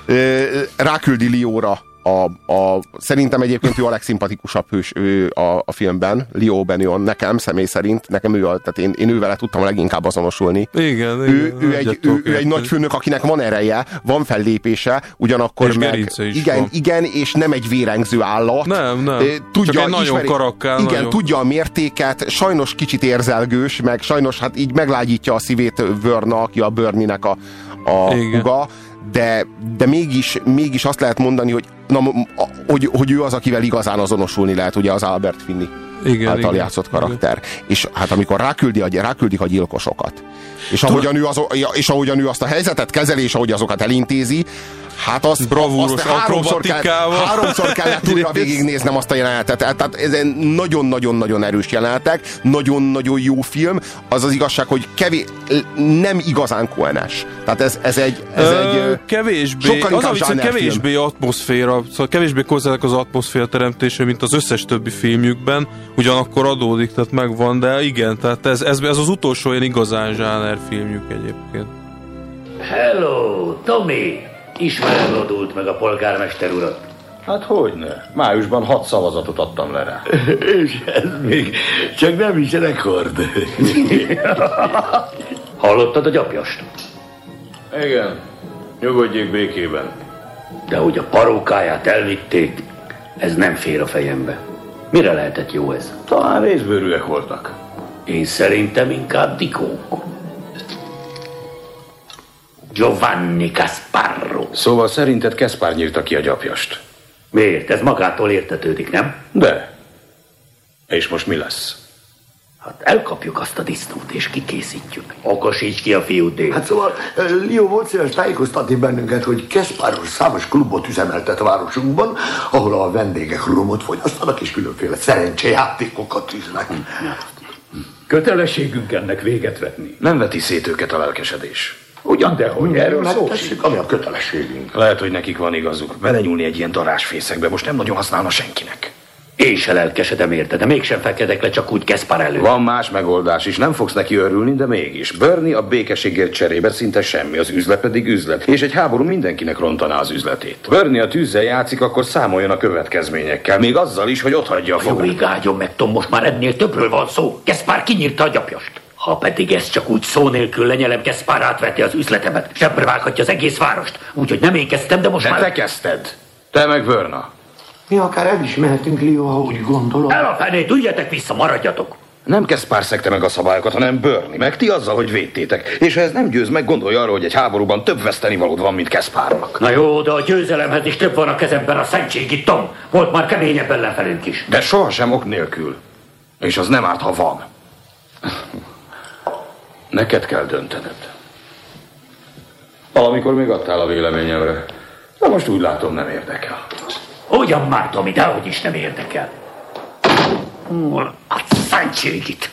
Ráküldi Leóra A, a, szerintem egyébként ő a legszimpatikusabb hős ő a, a filmben, Leo O'Banion, nekem személy szerint, nekem ő a, tehát én, én ővele tudtam leginkább azonosulni. Igen, ő, igen, ő, egy, ő, ő egy nagy főnök, akinek van ereje, van fellépése, ugyanakkor és meg igen, van. igen, és nem egy vérengző állat. Nem, nem. Tudja, csak egy nagyon ismeri, karakkál. Igen, nagyon. tudja a mértéket, sajnos kicsit érzelgős, meg sajnos hát így meglágyítja a szívét Vörna, aki a Bernie-nek a, a huga. De, de mégis, mégis azt lehet mondani, hogy, na, hogy, hogy ő az, akivel igazán azonosulni lehet, ugye az Albert Finney igen, által igen, játszott karakter. Igen. És hát amikor ráküldi a, ráküldik a gyilkosokat, és ahogyan, ő az, és ahogyan ő azt a helyzetet kezeli, és ahogy azokat elintézi, hát azt, azt háromszor, kell, háromszor kellett újra végignéznem azt a jelenetet. Tehát ez nagyon-nagyon-nagyon erős jelenetek, nagyon-nagyon jó film. Az az igazság, hogy kevés, nem igazán Coen-es. Tehát ez, ez egy, ez Ö, egy kevésbé, az a vicc, kevésbé atmoszféra, szóval kevésbé hozzának az atmoszféra teremtése, mint az összes többi filmjükben, ugyanakkor adódik, tehát megvan, de igen, tehát ez, ez, ez az utolsó ilyen igazán zsáner filmjük egyébként. Hello, Tommy! Ismered lodult meg a polgármester urat? Hát hogyne. Májusban hat szavazatot adtam le rá. És ez még csak nem is rekord. Hallottad a gyapjast? Igen. Nyugodjék békében. De hogy a parókáját elvitték, ez nem fér a fejembe. Mire lehetett jó ez? Talán részbőrűek voltak. Én szerintem inkább dikók. Giovanni Gasparro. Szóval szerinted Kaspar nyírta ki a gyapjast? Miért? Ez magától értetődik, nem? De. És most mi lesz? Hát elkapjuk azt a disznót és kikészítjük. Okosíts ki a fiút, Dave. Hát szóval Leo volt szíves tájékoztatni bennünket, hogy Kasparov számos klubot üzemeltet a városunkban, ahol a vendégek rumot fogyasztanak és különféle szerencsejátékokat üznek. Kötelességünk ennek véget vetni. Nem veti szét őket a lelkesedés. Ugyan, de hogy erről szó Megtesszük, ami a kötelességünk. Lehet, hogy nekik van igazuk. Belenyúlni egy ilyen darásfészekbe most nem nagyon használna senkinek. Én se lelkesedem érte, de mégsem fekedek le csak úgy Kaspar elő. Van más megoldás is, nem fogsz neki örülni, de mégis. Bernie a békességért cserébe szinte semmi, az üzlet pedig üzlet. És egy háború mindenkinek rontaná az üzletét. Bernie a tűzzel játszik, akkor számoljon a következményekkel. Még azzal is, hogy otthagyja a fogát. Jó, igáljon meg, Tom, most már ennél többről van szó. Kaspar kinyírta a gyapjast. Ha pedig ez csak úgy szó nélkül lenyelem, Kaspar átveti az üzletemet. Sebbre vághatja az egész várost. Úgyhogy nem én kezdtem, de most de már... te kezdted. Te meg Verna. Mi akár el is mehetünk, Leo, ha úgy gondolom. El a fenét, üljetek vissza, maradjatok. Nem Kaspar szegte meg a szabályokat, hanem Bernie, meg ti azzal, hogy védtétek. És ha ez nem győz meg, gondolj arra, hogy egy háborúban több vesztenivalód van, mint Kasparnak. Na jó, de a győzelemhez is több van a kezemben a szentségi, Tom. Volt már keményebb ellenfelünk is. De sohasem ok nélkül. És az nem árt, ha van. Neked kell döntened. Valamikor még adtál a véleményemre. De most úgy látom, nem érdekel. Ugyan már, Tomi, dehogy is nem érdekel. A szentségit.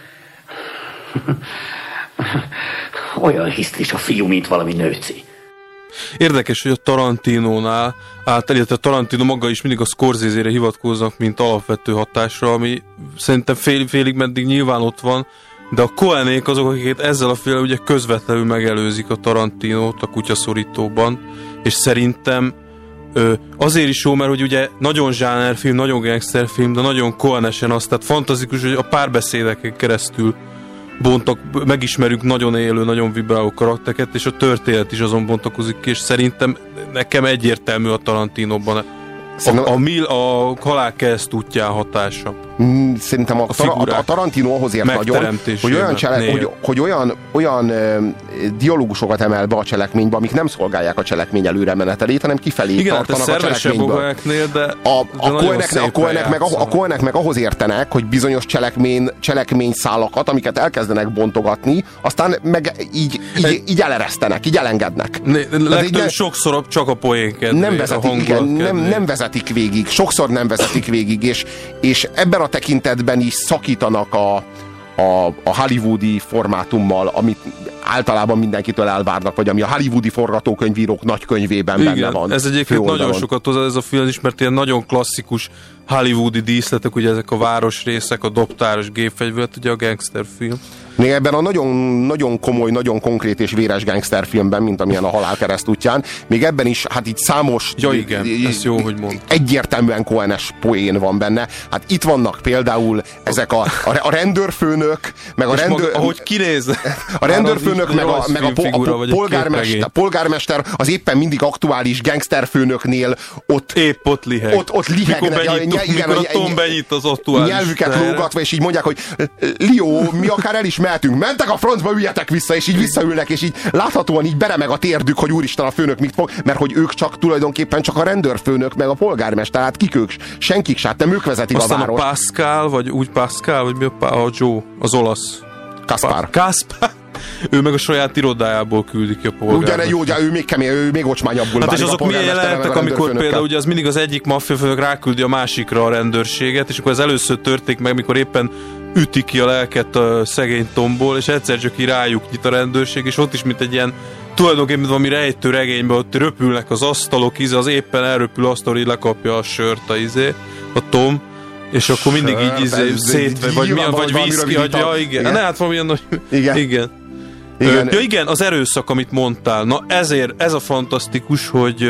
Olyan hisztis a fiú, mint valami nőci. Érdekes, hogy a Tarantinónál, által, illetve Tarantino maga is mindig a Scorsese-re hivatkoznak, mint alapvető hatásra, ami szerintem fél, félig meddig nyilván ott van, de a Coenék azok, akiket ezzel a féle ugye közvetlenül megelőzik a Tarantinót a Kutyaszorítóban, és szerintem ö, azért is jó, mert hogy ugye nagyon zsánerfilm, nagyon gangsterfilm, de nagyon Coenesen az, tehát fantasztikus, hogy a párbeszédeken keresztül bontak, megismerünk nagyon élő, nagyon vibráló karaktereket, és a történet is azon bontakozik ki, és szerintem nekem egyértelmű a Tarantinóban a, a, a, mil, a halálkereszt útján hatása. Szerintem a, a, a, a Tarantino ahhoz ért nagyon, hogy olyan, cselek, hogy, hogy olyan, olyan ö, dialógusokat emel be a cselekménybe, amik nem szolgálják a cselekmény előre menetelét, hanem kifelé igen, tartanak a cselekményből. De, a, a Coenek meg, meg, meg ahhoz értenek, hogy bizonyos cselekmény, cselekményszálakat, amiket elkezdenek bontogatni, aztán meg így, így, így eleresztenek, így elengednek. Legtöbb sokszor csak a poénkedvé. Nem vezetik, igen, nem, nem vezetik végig, sokszor nem vezetik végig, és, és ebben a tekintetben is szakítanak a, a, a hollywoodi formátummal, amit általában mindenkitől elvárnak, vagy ami a hollywoodi forgatókönyvírók nagykönyvében igen, benne van. Ez egyébként nagyon sokat hozzá ez a film is, mert ilyen nagyon klasszikus hollywoodi díszletek, ugye ezek a városrészek, a dobtáros gépfegyvert, ugye a gangsterfilm. Még ebben a nagyon, nagyon komoly, nagyon konkrét és véres gangsterfilmben, mint amilyen a Halálkereszt útján, még ebben is, hát itt számos ja, igen, ez jó, hogy mond. Egyértelműen Coenes poén van benne. Hát itt vannak például ezek a, a, a rendőrfőnök, meg a rendőr... Maga, ahogy kinéz. A rendőrfőnök, meg a, meg a, po, a, a polgármester, polgármester az éppen mindig aktuális gangsterfőnöknél ott... Épp ott liheg. Ott, ott lihegnek. Mikor, benyit, igen, mikor a Tom benyit az aktuális. Nyelvüket lógatva, és így mondják, hogy Leo, mi akár el is mehetünk, mentek a francba, üljetek vissza, és így visszaülnek, és így láthatóan így beremeg a térdük, hogy úristen a főnök mit fog, mert hogy ők csak tulajdonképpen csak a rendőrfőnök, meg a polgármester, hát kik ők, senkik se, nem ők vezetik aztán a várost. A Pascal, vagy úgy Pascal, vagy mi a, a Joe, az olasz. Kaspar. Kaspar. Ő meg a saját irodájából küldik ki a polgármester. Ugyan jó, ugye ő még kemény, ő még ocsmányabbul hát és azok milyen jelentek, amikor például ugye az mindig az egyik maffiafőnök ráküldi a másikra a rendőrséget, és akkor az először történik meg, mikor éppen üti ki a lelket a szegény Tomból, és egyszer csak így rájuk nyit a rendőrség, és ott is mint egy ilyen tulajdonképpen valami rejtő regényben ott röpülnek az asztalok, íze az éppen elröpül asztal, így lekapja a sört a izé, a Tom, és akkor mindig így izé szétve, vagy milyen, vagy vízki, ja igen, ne hát valamilyen nagy, igen. igen. Igen. Ja igen, az erőszak, amit mondtál, na ezért, ez a fantasztikus, hogy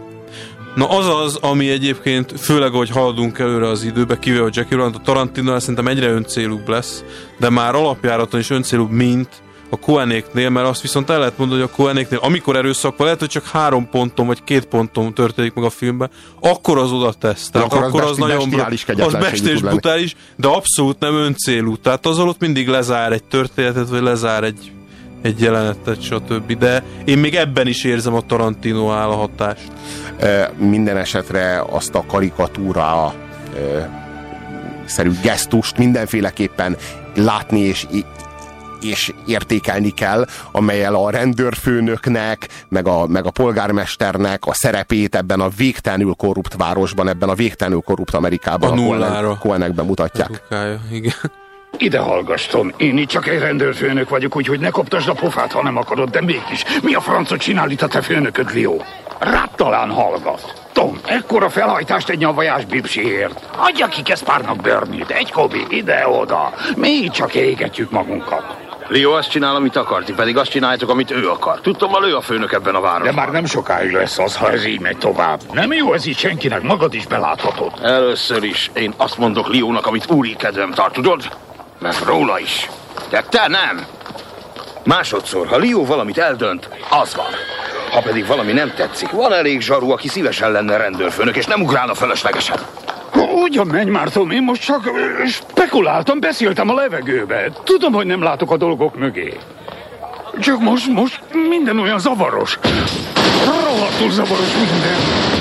na az az, ami egyébként, főleg, hogy haladunk előre az időbe, kivéve a Jackie Brown, a Tarantino szerintem egyre öncélúbb lesz, de már alapjáraton is öncélúbb, mint a Coenéknél, mert azt viszont el lehet mondani, hogy a Coenéknél, amikor erőszak van, lehet, hogy csak három ponton vagy két ponton történik meg a filmben, akkor az oda tesz. Tehát akkor, akkor az, az nagyon az bestés brutális, de abszolút nem öncélú. Tehát azzal ott mindig lezár egy történetet, vagy lezár egy egy jelenetet, stb. De én még ebben is érzem a Tarantino áll a hatást. E, minden esetre azt a karikatúra e, szerű gesztust mindenféleképpen látni és, és értékelni kell, amellyel a rendőrfőnöknek, meg a, meg a polgármesternek a szerepét ebben a végtelenül korrupt városban, ebben a végtelenül korrupt Amerikában a nullára Coenekben mutatják. Edukája, igen. Ide hallgass, Tom, én itt csak egy rendőrfőnök vagyok, úgyhogy ne koptasd a pofát, ha nem akarod, de mégis, mi a francot csinál itt a te főnököd, Leo? Rád talán hallgat. Tom, ekkora felhajtást egy nyavajás bipsiért. Adja ki Keszpárnak Bernie-t, egy kobi, ide-oda. Mi itt csak égetjük magunkat. Leo azt csinál, amit akar, ti pedig azt csináljátok, amit ő akar. Tudtommal ő a főnök ebben a városban. De már nem sokáig lesz az, ha ez így megy tovább. Nem jó ez így senkinek, magad is beláthatod. Először is én azt mondok Leónak, amit úri kedvem tart, tudod? Meg róla is. De te nem. Másodszor, ha Leo valamit eldönt, az van. Ha pedig valami nem tetszik, van elég zsaru, aki szívesen lenne rendőrfőnök, és nem ugrálna fölöslegesen. Ugyan menj már, Tom, én most csak spekuláltam, beszéltem a levegőbe. Tudom, hogy nem látok a dolgok mögé. Csak most, most minden olyan zavaros. Rohadtul zavaros minden.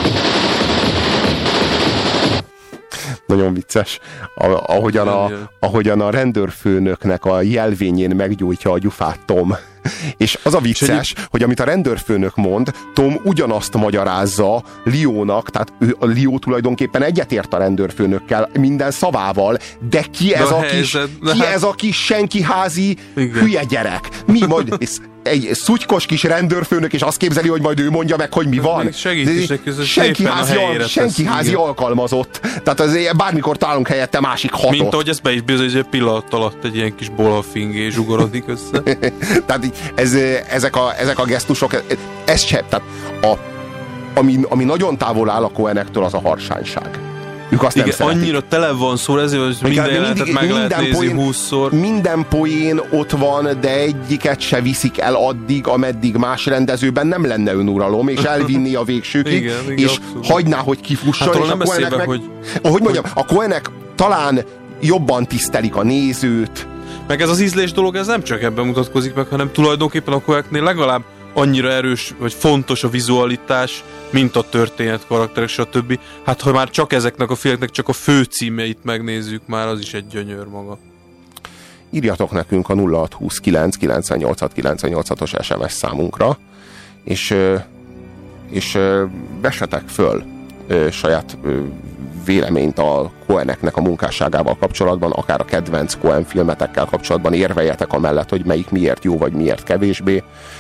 Nagyon vicces, ahogyan a, ahogyan a rendőrfőnöknek a jelvényén meggyújtja a gyufát Tom. És az a vicces, hogy amit a rendőrfőnök mond, Tom ugyanazt magyarázza Leónak, tehát ő, a Leo tulajdonképpen egyetért a rendőrfőnökkel minden szavával, de ki ez, de a, kis, ki hát... ez a kis senkiházi hülye gyerek? Mi majd egy szutykos kis rendőrfőnök, és azt képzeli, hogy majd ő mondja meg, hogy mi van. Senkiházi, al, senkiházi alkalmazott. Tehát azért bármikor találunk helyette másik hatot. Mint ahogy ez be is bizony, hogy egy pillanat alatt egy ilyen kis bolafingé zsugorodik össze. Tehát ez, ezek, a, ezek a gesztusok, ez sem, tehát a, ami, ami nagyon távol áll a Coenektől, az a harsányság. Ők azt igen, nem szeretik. Annyira tele van szó, ezért, hogy minden jelenetet meg minden lehet nézni húszszor. Minden poén ott van, de egyiket se viszik el addig, ameddig más rendezőben nem lenne önuralom, és elvinni a végsőkig, igen, igen, és abszolút. Hagyná, hogy kifusson, hát, és a Coenek meg... Hogy... Ahogy mondjam, a Coenek talán jobban tisztelik a nézőt. Meg ez az ízlés dolog, ez nem csak ebben mutatkozik meg, hanem tulajdonképpen a Coeneknél legalább annyira erős, vagy fontos a vizualitás, mint a történet, karakterek, stb. Hát ha már csak ezeknek a filmeknek csak a főcímeit megnézzük, már az is egy gyönyör maga. Írjatok nekünk a nulla hat huszonkilenc kilencvennyolc kilencvennyolc-os es em es számunkra, és, és vessetek föl saját véleményt a Coeneknek a munkásságával kapcsolatban, akár a kedvenc Coen filmetekkel kapcsolatban, érveljetek amellett, hogy melyik miért jó, vagy miért kevésbé.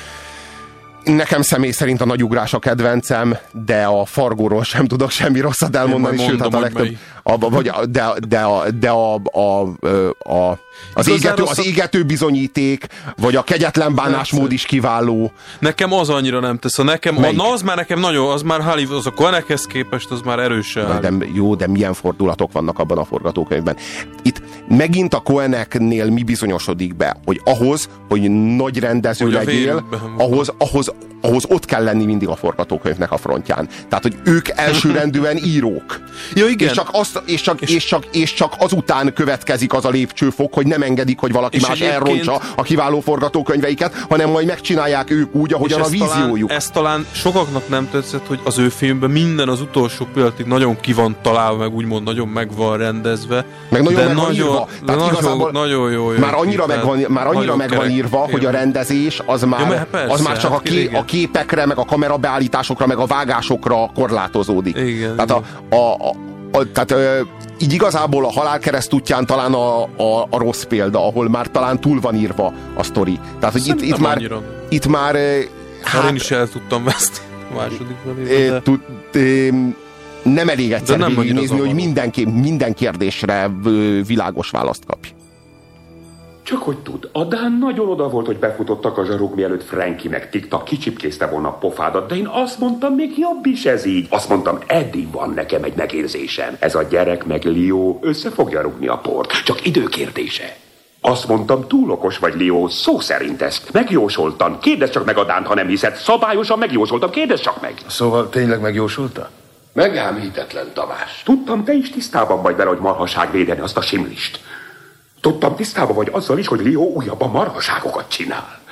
Nekem személy szerint a Nagyugrás a kedvencem, de a Fargóról sem tudok semmi rosszat elmondani, sőt, hát a legtöbb... A, vagy, de, de, a, de a, a, a, az, égető, az égető bizonyíték, vagy a kegyetlen bánásmód is kiváló. Nekem az annyira nem tesz. A nekem, a, na az már nekem nagyon, az már Hollywood, az a Coenekhez képest, az már erősen. De, de, jó, de milyen fordulatok vannak abban a forgatókönyvben. Itt megint a Coeneknél mi bizonyosodik be, hogy ahhoz, hogy nagy rendező hogy legyél, ahhoz, ahhoz, ahhoz ott kell lenni mindig a forgatókönyvnek a frontján. Tehát, hogy ők elsőrendűen írók. Ja, igen. És csak, azt, és, csak, és, és, csak, és csak azután következik az a lépcsőfok, hogy nem engedik, hogy valaki más elrontsa a kiváló forgatókönyveiket, hanem majd megcsinálják ők úgy, ahogyan a víziójuk. Talán, ez talán sokaknak nem tetszett, hogy az ő filmben minden az utolsó pillanatig nagyon ki van találva, meg úgymond nagyon meg van rendezve. Meg nagyon meg van írva. De nagyon, nagyon jó. jó már annyira meg van, már annyira meg van írva, kerek, hogy a rendezés az már, ja, persze, az már csak hát, a, ké, a képekre, meg a kamerabeállításokra, meg a vágásokra korlátozódik. Igen, tehát a, a, a, a tehát így igazából a Halál keresztútján talán a, a, a rossz példa, ahol már talán túl van írva a sztori. Tehát, hogy itt, itt már itt már hát, én is el tudtam veszni a második felében, de... nem elég egyszer végignézni, hogy minden, minden kérdésre világos választ kapj. Csak hogy tud, a Dán nagyon oda volt, hogy befutottak a zsaruk, mielőtt Frankie meg Tikta kicsipkézte volna a pofádat, de én azt mondtam, még jobb is ez így. Azt mondtam, eddig van nekem egy megérzésem. Ez a gyerek meg Leo össze fogja rúgni a port, csak időkérdése. Azt mondtam, túl okos vagy, Leo, szó szerint ezt. Megjósoltam, kérdezz csak meg a Dánt, ha nem hiszed. Szabályosan megjósoltam, kérdezz csak meg. Szóval tényleg megjósolta? Megám hitetlen, Tamás. Tudtam, te is tisztában vagy vele, hogy marhaság védeni azt a simlist. Tudtam, tisztában vagy azzal is, hogy Leo újabb a marhaságokat csinál.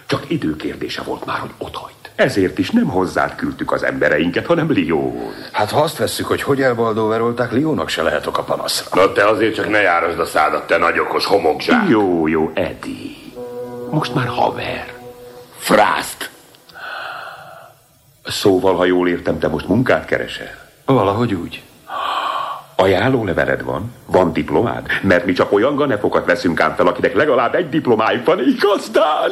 Csak időkérdése volt már, hogy otthagyd. Ezért is nem hozzád küldtük az embereinket, hanem Lióhoz. Hát ha azt vesszük, hogy hogy elbaldóverolták, Liónak se lehet ok a panaszra. Na te azért csak ne járasd a szádat, te nagy okos homokzsák. Jó, jó, Eddie. Most már haver. Frászt! Szóval, ha jól értem, te most munkát keresel? Valahogy úgy. Ajánlóleveled van? Van diplomád? Mert mi csak olyan ganefokat veszünk ám fel, akinek legalább egy diplomájuk van, igazán?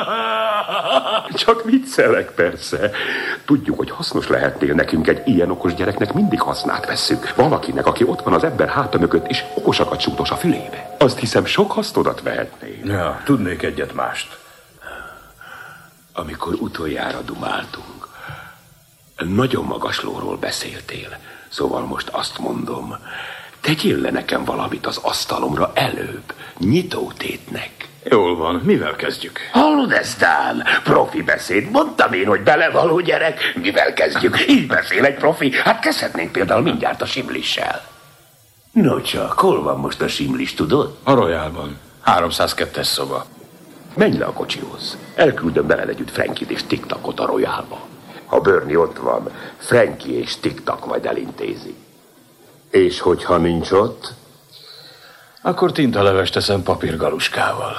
Csak viccelek, persze. Tudjuk, hogy hasznos lehetnél nekünk, egy ilyen okos gyereknek mindig hasznát vesszük. Valakinek, aki ott van az ember háta mögött, és okosakat súgdos a fülébe. Azt hiszem, sok hasznodat vehetnél. Ja, tudnék egyet mást. Amikor utoljára dumáltunk, nagyon magaslóról beszéltél. Szóval most azt mondom, tegyél le nekem valamit az asztalomra előbb, nyitótétnek. Jól van, mivel kezdjük? Hallod ezt, Dán? Profi beszéd. Mondtam én, hogy belevaló gyerek. Mivel kezdjük? Így beszél egy profi. Hát kezdhetnénk például mindjárt a simlissel. No csak, hol van most a simlis, tudod? A Royalban. háromszázkettes szoba. Menj le a kocsihoz. Elküldöm veled együtt Frankit és Tiktakot a Royalba. Ha Bernie ott van, Frankie és Tiktak majd elintézi. És hogyha nincs ott? Akkor tintalevest teszem papírgaluskával.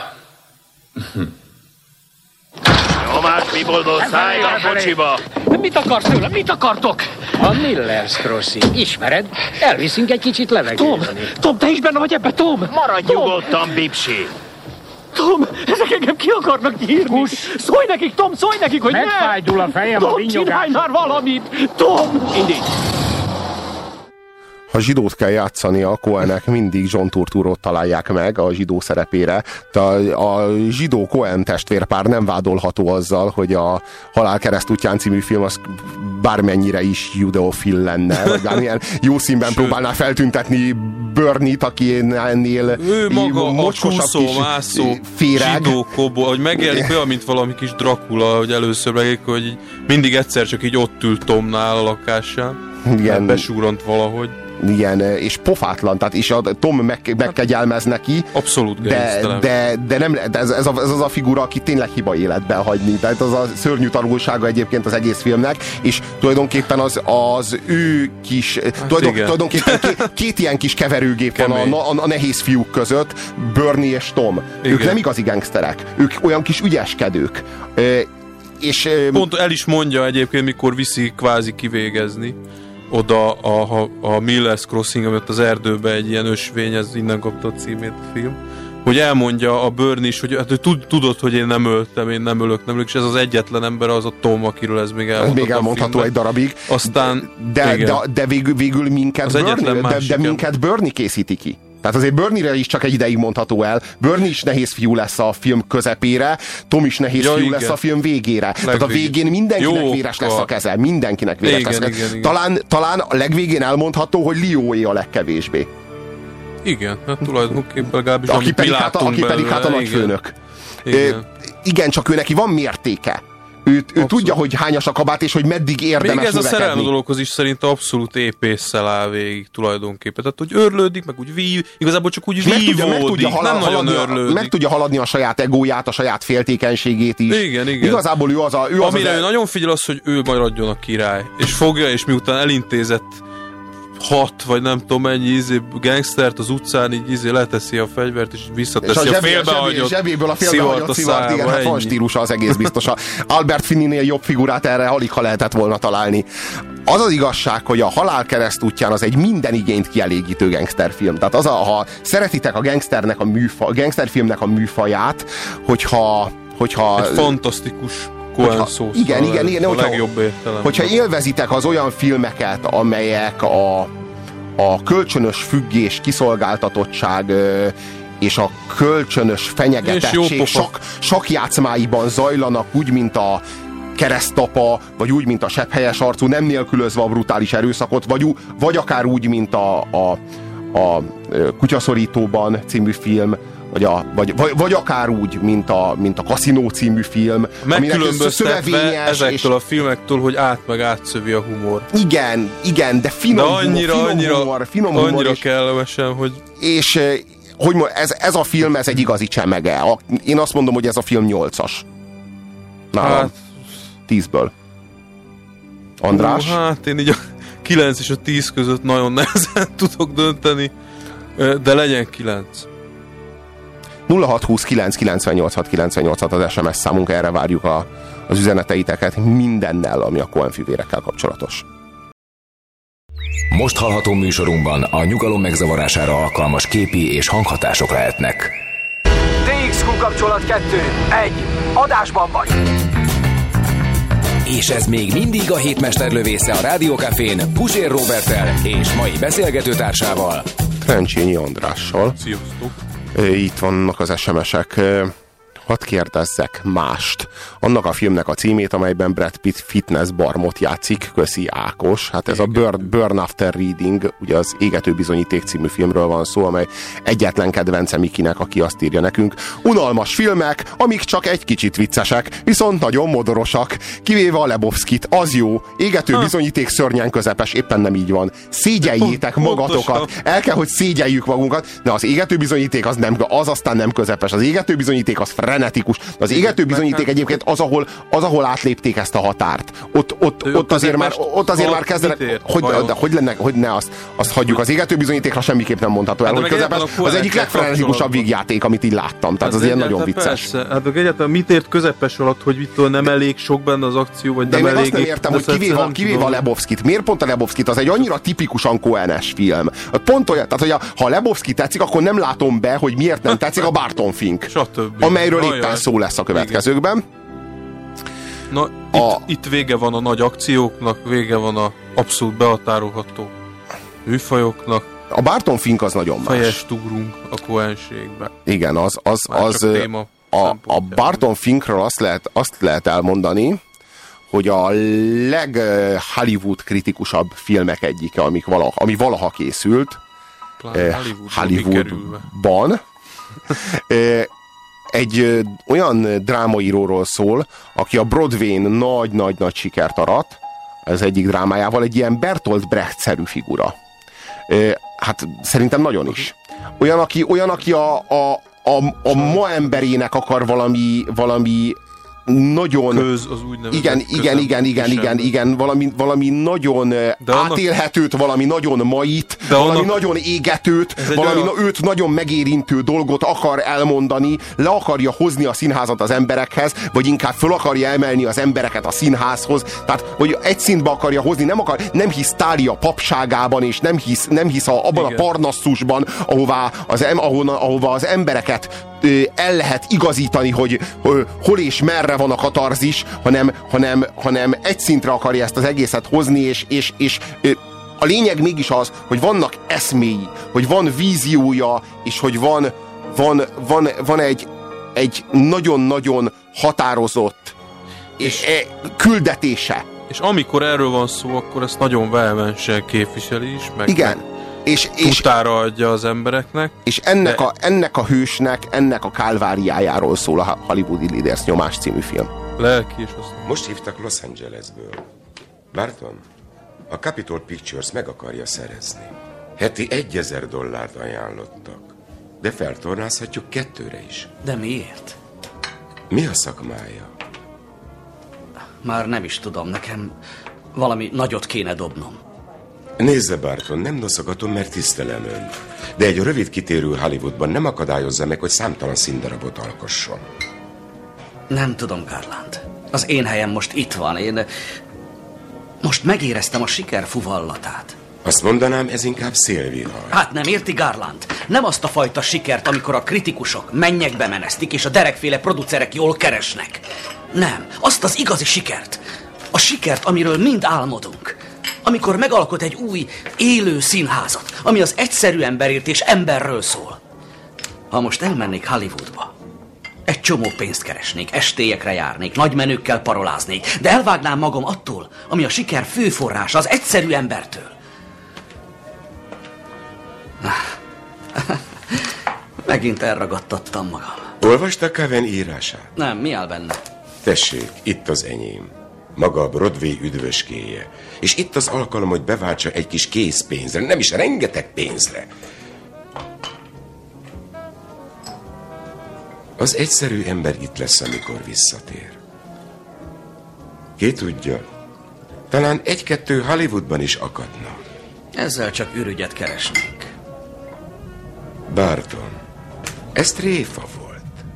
Nyomás, Piboldó, szállj a kocsiba! Mit akarsz tőle? Mit akartok? A Millers Crossing. Ismered? Elviszünk egy kicsit levegőzni. Tom, Tom, te is benne vagy ebbe, Tom? Maradj Tom. Nyugodtan, Bipsi! Tom, ezek engem ki akarnak nyírni. Hús. Szólj nekik, Tom, szólj nekik, hogy Megfájdul ne! Megfájdul a fejem Tom, a vinyogás. csinálj már valamit! Tom! Indíts! Ha zsidót kell játszani, a Coenek mindig John Turturrot találják meg a zsidó szerepére. A, a zsidó Coen testvérpár nem vádolható azzal, hogy a Halál keresztútján című film az bármennyire is judeofil lenne, vagy bármilyen jó színben Sőt. próbálná feltüntetni Bernie-t, aki ennél ő maga a csúszó, mászó zsidó kobold, hogy megjelenik olyan, mint valami kis Dracula, hogy először megjelenik, hogy mindig egyszer csak így ott ült Tomnál a lakásán. Igen. Besúrant valahogy. Igen, és pofátlan, tehát és a Tom meg, megkegyelmez neki. Abszolút de, de, de, nem, de ez, ez, a, ez az a figura, aki tényleg hiba életben hagyni. Tehát az a szörnyű tanulsága egyébként az egész filmnek, és tulajdonképpen az, az ő kis, hát tulajdon, tulajdonképpen két, két ilyen kis keverőgép Kemény. van a, a, a nehéz fiúk között, Bernie és Tom. Igen. Ők nem igazi gangsterek, ők olyan kis ügyeskedők. És, pont el is mondja egyébként, mikor viszi kvázi kivégezni oda a, a, a Millers Crossing, amit az erdőbe egy ilyen ösvény, ez innen kapta a címét a film, hogy elmondja a Bernie is, hogy hát ő tud, tudod, hogy én nem öltem, én nem ölök, nem ölök, és ez az egyetlen ember, az a Tom, akiről ez még elmondható. Még elmondható egy darabig. Aztán, de, de, de végül, végül minket, Bernie, de, de minket Bernie készíti ki. Tehát azért Bernie-re is csak egy ideig mondható el. Bernie is nehéz fiú lesz a film közepére, Tom is nehéz ja, fiú igen. lesz a film végére. Legvég. Tehát a végén mindenkinek Jó, véres lesz a keze. Mindenkinek véres igen, lesz a keze. Igen, igen. Talán, talán a legvégén elmondható, hogy Leóé a legkevésbé. Igen, hát tulajdonképpen legalábbis aki pedig hát a, aki pedig hát a nagyfőnök. Igen. Igen. igen, csak ő neki van mértéke. Ő, ő tudja, hogy hányas a kabát, és hogy meddig érdemes még ez növekedni. A szerelmi dologhoz is szerintem abszolút épésszel áll végig tulajdonképpen. Tehát, hogy örlődik, meg úgy vív, igazából csak úgy meg vívódik, tudja, meg tudja hala, nem nagyon örlődik. Meg tudja haladni a saját egóját, a saját féltékenységét is. Igen, igen. Igazából ő az a... Ő Amire az ő az nagyon figyel az, hogy ő maradjon a király. És fogja, és miután elintézett hat, vagy nem tudom mennyi izé, gangstert az utcán, így izé leteszi a fegyvert, és visszateszi és a, a félbehagyott zsebéből a félbehagyott szivart, igen, hát van stílusa az egész biztos. Albert Finney-nél jobb figurát erre alig ha lehetett volna találni. Az az igazság, hogy a Halál keresztútján az egy minden igényt kielégítő gangsterfilm. Tehát az a, ha szeretitek a gangsternek a műfa, a gangsterfilmnek a műfaját, hogyha... hogyha egy fantasztikus Coen szószal, igen, igen, igen, a hogyha, legjobb értelemben. Hogyha élvezitek az olyan filmeket, amelyek a, a kölcsönös függés, kiszolgáltatottság és a kölcsönös fenyegetettség sok, sok játszmáiban zajlanak, úgy, mint a Keresztapa, vagy úgy, mint a Sepphelyes arcú, nem nélkülözve a brutális erőszakot, vagy, vagy akár úgy, mint a, a, a Kutyaszorítóban című film, Vagy, a, vagy, vagy, vagy akár úgy, mint a, mint a Kaszinó című film. Megkülönböztetve ezektől és... a filmektől, hogy át meg átszövi a humor. Igen, igen, de finom de annyira, humor, annyira, humor, finom annyira humor. És, kellemesen, hogy... És hogy ez, ez a film, ez egy igazi csemege. Én azt mondom, hogy ez a film nyolcas. Nálam. Hát... tízből. András? Ó, hát én így a kilenc és a tíz között nagyon nehezen tudok dönteni, de legyen kilenc. nulla hat húsz kilenc kilencvennyolc hat kilencvennyolc hat az es em es számunk, erre várjuk a, az üzeneteiteket mindennel, ami a Coen-fivérekkel kapcsolatos. Most hallható műsorunkban a nyugalom megzavarására alkalmas képi és hanghatások lehetnek. té iksz kú kapcsolat kettő, egy, adásban vagy! És ez még mindig a hétmesterlövésze a Rádiókafén Puzsér Roberttel és mai beszélgetőtársával, Trencsényi Andrással. Sziasztok! Itt vannak az es em esek. Hadd kérdezzek mást. Annak a filmnek a címét, amelyben Brad Pitt fitness barmot játszik, köszi Ákos. Hát ez a Burn, Burn After Reading, ugye az Égető bizonyíték című filmről van szó, amely egyetlen kedvence Mikinek, aki azt írja nekünk. Unalmas filmek, amik csak egy kicsit viccesek, viszont nagyon modorosak. Kivéve a Lebowskit, az jó. Égető bizonyíték szörnyen közepes, éppen nem így van. Szégyeljétek magatokat. El kell, hogy szégyeljük magunkat, de az Égető bizonyíték az nem, az aztán nem közepes. Az Égető bizonyíték az frenetikus. Az Égető bizonyíték egyébként az, ahol, az, ahol átlépték ezt a határt. Ott, ott, ott azért már, ott azért már kezdenek, hogy, de, hogy, lenne, hogy ne azt, azt hagyjuk. Az Égető bizonyítékra semmiképp nem mondható el, hogy közepes. Az egyik legfrenetikusabb vígjáték, amit így láttam. Tehát az ilyen nagyon vicces. Persze. Hát egyáltalán mit ért közepes alatt, hogy mitől nem elég sok benne az akció, vagy de nem elég. elég. De én azt nem értem, hogy kivéve, kivéve a Lebowskit. Miért pont a Lebowskit? Az egy annyira tipikusan Coen-es film. Pont olyan, tehát hogy a, ha a Lebowski tetszik, akkor nem látom be, hogy miért nem tetszik a Barton Fink. Amelyről éppen szó lesz a következőkben. Na, itt, a... itt vége van a nagy akcióknak, vége van a abszolút behatárolható műfajoknak. A Barton Fink az nagyon más. Fejest ugrunk a Coenségbe. Igen, az, az, az a, a Barton Finkről azt lehet, azt lehet elmondani, hogy a leg Hollywood kritikusabb filmek egyike, amik valaha, ami valaha készült. Eh, Hollywoodban. eh, egy olyan drámaíróról szól, aki a Broadwayn nagy-nagy-nagy sikert arat, az egyik drámájával, egy ilyen Bertolt Brecht-szerű figura. Hát szerintem nagyon is. Olyan, aki, olyan, aki a, a, a, a ma emberének akar valami, valami nagyon... Köz, az igen, igen, igen, igen, igen, igen, valami, valami nagyon de átélhetőt, annak, valami nagyon mait, valami annak, nagyon égetőt, valami olyan... őt nagyon megérintő dolgot akar elmondani, le akarja hozni a színházat az emberekhez, vagy inkább föl akarja emelni az embereket a színházhoz, tehát, hogy egy szintbe akarja hozni, nem akar, nem hisz Tália papságában, és nem hisz, nem hisz a, abban igen. a Parnasszusban, ahová az, ahova, ahova az embereket el lehet igazítani, hogy hol és merre van a katarzis, hanem, hanem, hanem egy szintre akarja ezt az egészet hozni, és, és, és a lényeg mégis az, hogy vannak eszméi, hogy van víziója, és hogy van, van, van, van egy, egy nagyon-nagyon határozott és küldetése. És amikor erről van szó, akkor ezt nagyon vehemensen képviseli is, meg igen. És, és, tutára adja az embereknek. És ennek, de... a, ennek a hősnek, ennek a kálváriájáról szól a Hollywoodi Leaders nyomás című film. Lelki és aztán... Most hívtak Los Angelesből. Barton, a Capitol Pictures meg akarja szerezni. Heti egyezer dollárt ajánlottak. De feltornázhatjuk kettőre is. De miért? Mi a szakmája? Már nem is tudom, nekem valami nagyot kéne dobnom. Nézze, Barton, nem noszogatom, mert tisztelem önt. De egy rövid kitérő Hollywoodban nem akadályozza meg, hogy számtalan színdarabot alkosson. Nem tudom, Garland. Az én helyem most itt van. Én most megéreztem a siker fuvallatát. Azt mondanám, ez inkább szélvihar. Hát nem érti, Garland? Nem azt a fajta sikert, amikor a kritikusok mennyekbe menesztik, és a derekféle producerek jól keresnek. Nem, azt az igazi sikert. A sikert, amiről mind álmodunk. Amikor megalkot egy új, élő színházat, ami az egyszerű emberért és emberről szól. Ha most elmennék Hollywoodba, egy csomó pénzt keresnék, estélyekre járnék, nagy menőkkel paroláznék, de elvágnám magam attól, ami a siker fő forrása, az egyszerű embertől. Megint elragadtattam magam. Olvasta Coen írását? Nem, mi áll benne? Tessék, itt az enyém. Maga a Broadway üdvöskéje. És itt az alkalom, hogy beváltsa egy kis készpénzre, nem is rengeteg pénzre. Az egyszerű ember itt lesz, amikor visszatér. Ki tudja, talán egy-kettő Hollywoodban is akadna. Ezzel csak ürügyet keresnénk. Barton, ez tréfa volt.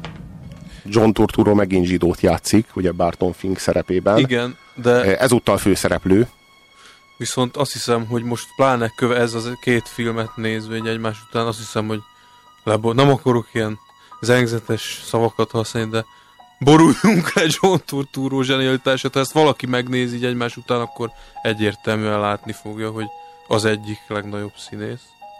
John Turturro megint zsidót játszik, ugye Barton Fink szerepében. Igen, de... Ezúttal főszereplő. Viszont azt hiszem, hogy most pláne köve ez az két filmet nézve egy egymás után, azt hiszem, hogy lebor... nem akarok ilyen zengzetes szavakat használni, de boruljunk le John Turturro zsenialitását. Ha ezt valaki megnézi így egymás után, akkor egyértelműen látni fogja, hogy az egyik legnagyobb színész.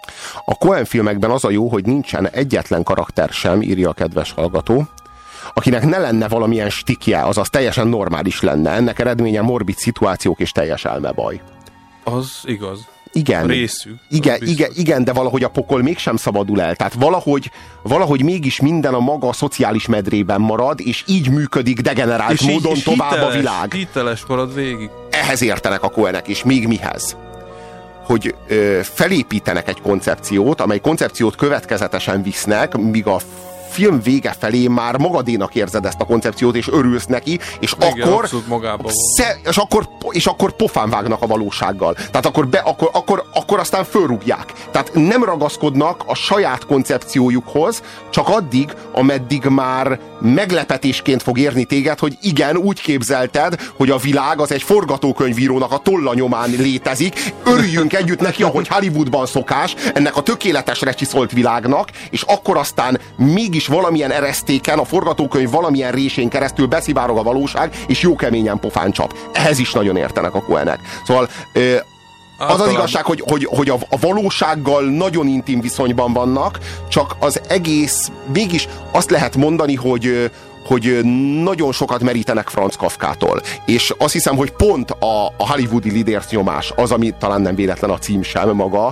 A Coen filmekben az a jó, hogy nincsen egyetlen karakter sem, írja a kedves hallgató, akinek ne lenne valamilyen stikje, azaz teljesen normális lenne. Ennek eredménye morbid szituációk és teljes elmebaj. Az igaz. Igen, részük, igen, igen, igen, de valahogy a pokol mégsem szabadul el. Tehát valahogy, valahogy mégis minden a maga a szociális medrében marad, és így működik degenerált és módon így, és tovább hiteles, a világ. Hiteles marad végig. Ehhez értenek a Coenek, és még mihez? Hogy ö, felépítenek egy koncepciót, amely koncepciót következetesen visznek, míg a film vége felé már magadénak érzed ezt a koncepciót, és örülsz neki, és igen, akkor sze, és akkor és akkor pofán vágnak a valósággal. Tehát akkor, be, akkor, akkor, akkor aztán fölrúgják. Tehát nem ragaszkodnak a saját koncepciójukhoz, csak addig, ameddig már meglepetésként fog érni téged, hogy igen, úgy képzelted, hogy a világ az egy forgatókönyvírónak a tolla nyomán létezik. Örüljünk együtt neki, ahogy Hollywoodban szokás, ennek a tökéletes recsiszolt világnak, és akkor aztán mégis valamilyen eresztéken, a forgatókönyv valamilyen résén keresztül beszivárog a valóság, és jó keményen pofán csap. Ehhez is nagyon értenek a Coenek. Szóval ö, az az igazság, hogy, hogy, hogy a, a valósággal nagyon intim viszonyban vannak, csak az egész, mégis azt lehet mondani, hogy hogy nagyon sokat merítenek Franz Kafkától. És azt hiszem, hogy pont a, a hollywoodi lidérc nyomás az, ami talán nem véletlen a cím sem maga,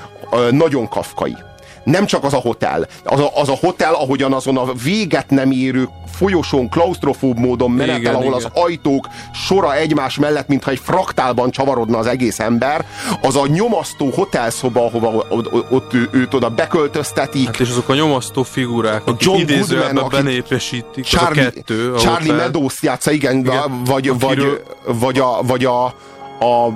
nagyon kafkai. Nem csak az a hotel. Az a, az a hotel, ahogyan azon a véget nem érő folyosón klausztrofób módon menetel, igen, ahol igen. Az ajtók sora egymás mellett, mintha egy fraktálban csavarodna az egész ember, az a nyomasztó hotelszoba, ahova ott, ott ő, őt oda beköltöztetik. Hát és azok a nyomasztó figurák, akik idézőjelben benépesítik, Charlie, az a kettő. Charlie Meadows játsza, igen, igen, vagy, vagy, vagy a, vagy a, a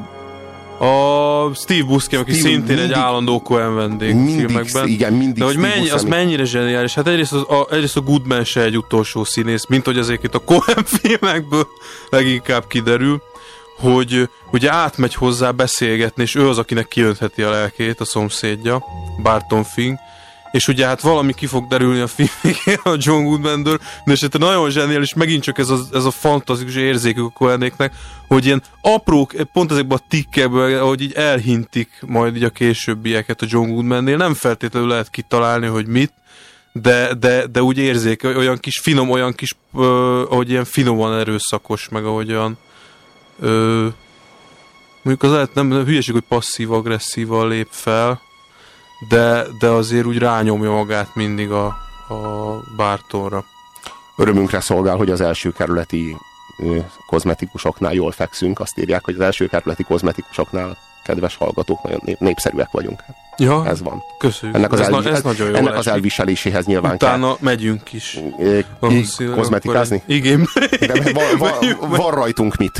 A Steve Buscemi, aki Steve szintén mindig, egy állandó Coen vendég mindig, filmekben. Igen, mindig. De hogy mennyi, az mennyire zseniális. Hát egyrészt, az, a, egyrészt a Goodman se egy utolsó színész, mint hogy azért itt a Coen filmekből leginkább kiderül, hogy ugye átmegy hozzá beszélgetni, és ő az, akinek kiöntheti a lelkét, a szomszédja, Barton Fink. És ugye hát valami ki fog derülni a filmjén a John Goodman-től, de és hát nagyon zseniális, megint csak ez a, ez a fantasztikus érzékük a Coenéknek, hogy ilyen aprók, pont ezekben a tikkekből, ahogy így elhintik majd így a későbbieket a John Goodman-nél, nem feltétlenül lehet kitalálni, hogy mit, de, de, de úgy érzék, olyan kis finom, olyan kis, ö, ahogy ilyen finoman erőszakos, meg ahogy olyan ö, mondjuk az lehet, nem, nem hülyeség, hogy passzív-agresszívan lép fel, De, de azért úgy rányomja magát mindig a, a Bartonra. Örömünkre szolgál, hogy az első kerületi ö, kozmetikusoknál jól fekszünk. Azt írják, hogy az első kerületi kozmetikusoknál, kedves hallgatók, nagyon nép, népszerűek vagyunk. Ja, ez van. Köszönjük. Ennek az, ez, elvi, na, ez nagyon jó ennek esik. Az elviseléséhez nyilván utána kell. megyünk is. Kozmetikázni? Igen. De van, van, van rajtunk mit?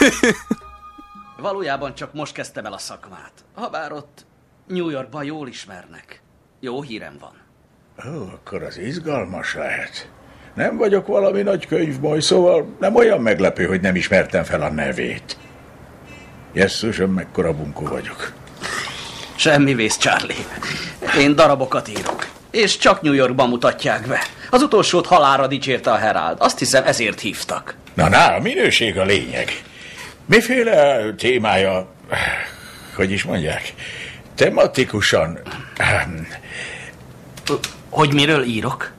Valójában csak most kezdtem el a szakmát. Habár ott New Yorkban jól ismernek. Jó hírem van. Ó, akkor az izgalmas lehet. Nem vagyok valami nagy könyvboly, szóval nem olyan meglepő, hogy nem ismertem fel a nevét. Jesszusom, mekkora bunkó vagyok. Semmi vész, Charlie. Én darabokat írok. És csak New Yorkban mutatják be. Az utolsót halálra dicsérte a Herald. Azt hiszem, ezért hívtak. Na, na, a minőség a lényeg. Miféle témája, hogy is mondják, tematikusan... Hogy miről írok?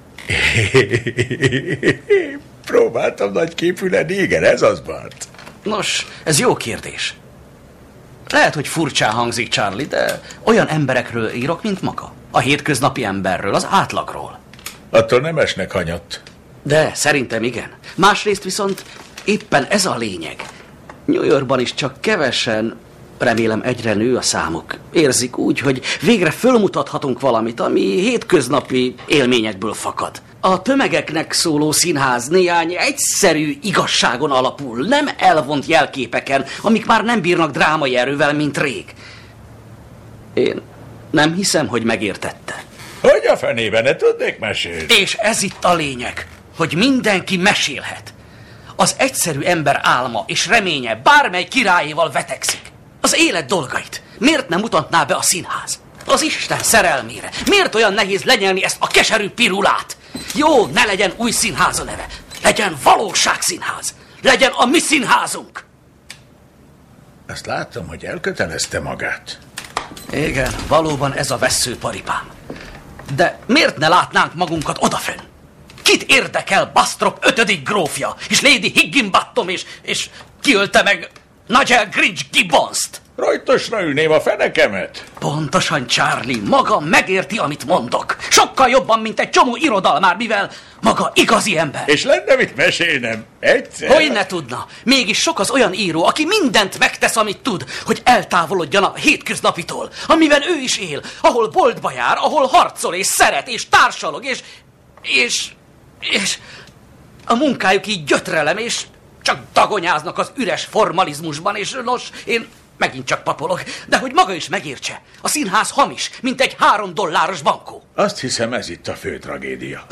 Próbáltam nagyképű lenni, igen, ez az, Bart. Nos, ez jó kérdés. Lehet, hogy furcsán hangzik, Charlie, de olyan emberekről írok, mint maga. A hétköznapi emberről, az átlagról. Attól nem esnek hanyat. De szerintem igen. Másrészt viszont éppen ez a lényeg. New Yorkban is csak kevesen, remélem egyre nő a számuk, érzik úgy, hogy végre fölmutathatunk valamit, ami hétköznapi élményekből fakad. A tömegeknek szóló színház néhány egyszerű igazságon alapul, nem elvont jelképeken, amik már nem bírnak drámai erővel, mint rég. Én nem hiszem, hogy megértette. Hogy a fenében, ne tudnék mesélni? És ez itt a lényeg, hogy mindenki mesélhet. Az egyszerű ember álma és reménye bármely királyéval vetekszik. Az élet dolgait miért nem mutatná be a színház? Az Isten szerelmére miért olyan nehéz lenyelni ezt a keserű pirulát? Jó, ne legyen új színház a neve. Legyen valóságszínház. Legyen a mi színházunk. Azt láttam, hogy elkötelezte magát. Igen, valóban ez a vesszőparipám. De miért ne látnánk magunkat odafönn? Kit érdekel Bastrop ötödik grófja, és Lady Higginbottom, és, és kiölte meg Nigel Grinch Gibbons-t? Rajtosra ülném a fenekemet. Pontosan, Charlie, maga megérti, amit mondok. Sokkal jobban, mint egy csomó irodalmár, mivel maga igazi ember. És lenne mit mesélnem? Egyszer? Hogy ne tudna? Mégis sok az olyan író, aki mindent megtesz, amit tud, hogy eltávolodjon a hétköznapitól, amiben ő is él, ahol boltba jár, ahol harcol és szeret és társalog, és... és... és... a munkájuk így gyötrelem, és csak dagonyáznak az üres formalizmusban, és nos, én... megint csak papolok, de hogy maga is megértse. A színház hamis, mint egy három dolláros bankó. Azt hiszem, ez itt a fő tragédia.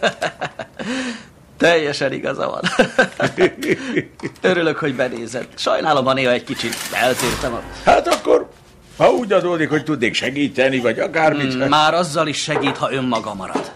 Teljesen igaza van. Örülök, hogy benézett. Sajnálom, a néha egy kicsit eltértem. A... Hát akkor, ha úgy adódik, hogy tudnék segíteni, vagy akármit... Hmm, már azzal is segít, ha önmaga marad.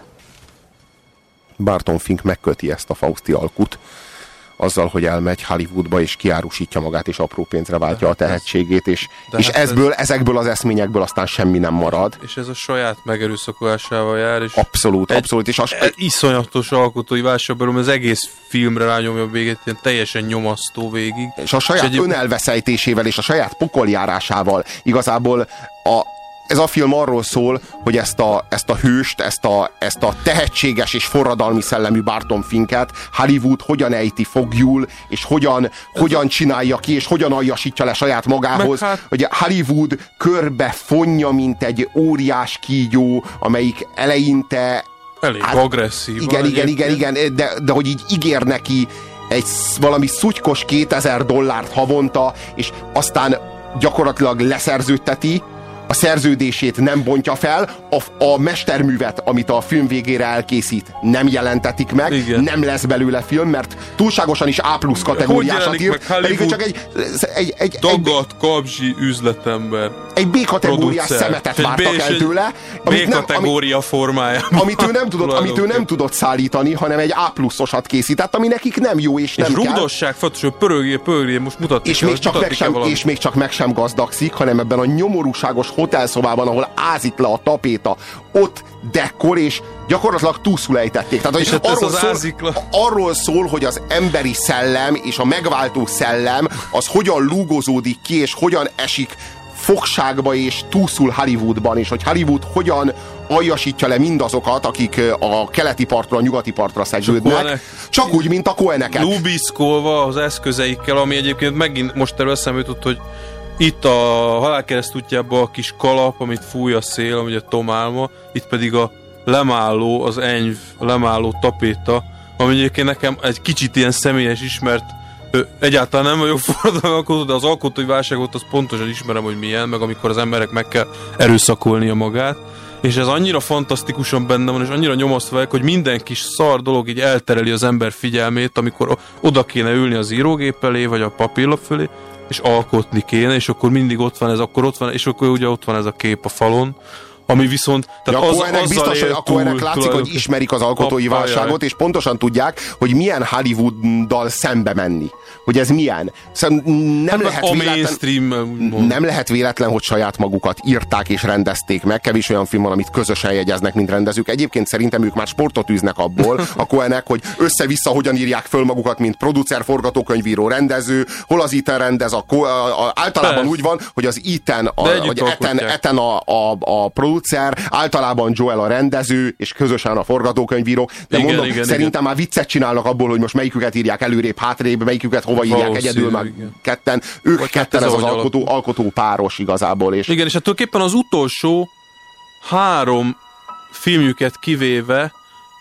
Barton Fink megköti ezt a Fausti alkut, azzal, hogy elmegy Hollywoodba, és kiárusítja magát, és apró pénzre váltja a tehetségét, és, és hát ezből, ez... ezekből az eszményekből aztán semmi nem marad. És ez a saját megerőszakolásával jár, és abszolút, egy, abszolút. És az... egy iszonyatos alkotói válságban, az egész filmre rányomja a végét, ilyen teljesen nyomasztó végig. És a saját és egy... önelveszejtésével, és a saját pokoljárásával igazából a ez a film arról szól, hogy ezt a, ezt a hőst, ezt a, ezt a tehetséges és forradalmi szellemű Barton Finket Hollywood hogyan ejti fogjul, és hogyan, hogyan csinálja ki, és hogyan aljasítja le saját magához, hát... hogy Hollywood körbe fonja, mint egy óriás kígyó, amelyik eleinte... Elég hát, agresszív. Igen, igen, igen, igen, de, de hogy így ígér neki egy valami szutykos kétezer dollárt havonta, és aztán gyakorlatilag leszerződteti, a szerződését nem bontja fel, a, a mesterművet, amit a film végére elkészít, nem jelentetik meg, igen. Nem lesz belőle film, mert túlságosan is A plusz kategóriásat ír, pedig csak egy, egy, egy dagat, kabzsi üzletember. Egy B-kategóriás szemetet vártak el tőle. B-kategória formájában. Amit ő nem tudott, amit ő nem tudott szállítani, hanem egy A pluszosat készített, ami nekik nem jó és nem és kell. És rúgdosság, fontos, pörögjé, pörögjé, most mutatni és, kell, még csak meg sem, és még csak meg sem gazdagszik, hanem ebben a nyomorúságos hotelszobában, ahol ázik le a tapéta, ott dekor, és gyakorlatilag túlszul ejtették. Tehát, és hát arról, szól, arról szól, hogy az emberi szellem és a megváltó szellem az hogyan lúgozódik ki, és hogyan esik fogságba és túlszul Hollywoodban, és hogy Hollywood hogyan aljasítja le mindazokat, akik a keleti partra, a nyugati partra szegődnek. Csak, csak úgy, mint a Coeneket. Lubiszkolva az eszközeikkel, ami egyébként megint most erről eszembe jutott, hogy itt a Halálkereszt útjában a kis kalap, amit fúj a szél, ami a Tom álma, itt pedig a lemálló, az enyv, a lemálló tapéta, ami egyébként nekem egy kicsit ilyen személyes ismert, egyáltalán nem vagyok forradalmi alkotó, de az alkotói válságot azt pontosan ismerem, hogy milyen, meg amikor az emberek meg kell erőszakolnia magát, és ez annyira fantasztikusan benne van, és annyira nyomasztva, hogy minden kis szar dolog így eltereli az ember figyelmét, amikor oda kéne ülni az írógép elé, vagy a papírlap fölé, és alkotni kéne, és akkor mindig ott van ez, akkor ott van, és akkor ugye ott van ez a kép a falon, ami viszont... Tehát ja, az, azzal biztos, hogy akkor ennek látszik, hogy ismerik az alkotói válságot, és pontosan tudják, hogy milyen Hollywooddal szembe menni. Hogy ez milyen. Nem, hát lehet véletlen, nem lehet véletlen, hogy saját magukat írták és rendezték meg. Kevés olyan film van, amit közösen jegyeznek, mint rendezők. Egyébként szerintem ők már sportot űznek abból, a Coenek, hogy össze-vissza hogyan írják föl magukat, mint producer, forgatókönyvíró, rendező, hol az Ethan rendez, a, a, a, általában Persze. úgy van, hogy az Ethan, a, vagy Ethan, Ethan a, a, a producer, általában Joel a rendező, és közösen a forgatókönyvíró. De igen, mondom, igen, szerintem igen. már viccet csinálnak abból, hogy most melyiküket írják előrébb, hátrébb, melyiküket hova írják Valószínű, egyedül, már ketten. Ők vagy ketten ez az alkotó, alkotó páros igazából. És... Igen, és hát tulajdonképpen az utolsó három filmjüket kivéve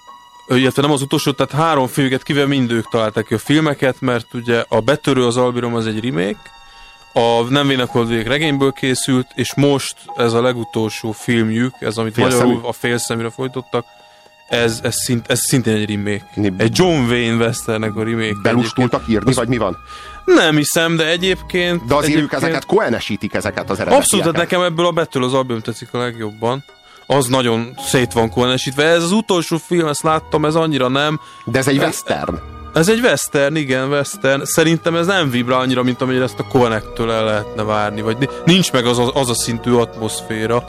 illetve nem az utolsó, tehát három filmüket kivel mind ők találták ki a filmeket, mert ugye a Betörő az albirom az egy remake, a Nem vénakodvék regényből készült, és most ez a legutolsó filmjük, ez amit magyarul a Félszeműre folytattak, ez, ez, szint, ez szintén egy remake. Egy John Wayne Westernnek a remake. Belustultak írni, vagy mi van? Nem hiszem, de egyébként... De azért egyébként... ők ezeket Coenesítik, ezeket az eredetieket. Abszolút, nekem ebből a Betörő az album tetszik a legjobban. Az nagyon szét van Coenesítve. Ez az utolsó film, ezt láttam, ez annyira nem. De ez egy western. Ez egy western, igen, western. Szerintem ez nem vibrál annyira, mint amennyire ezt a Coenektől el lehetne várni, vagy nincs meg az a, az a szintű atmoszféra.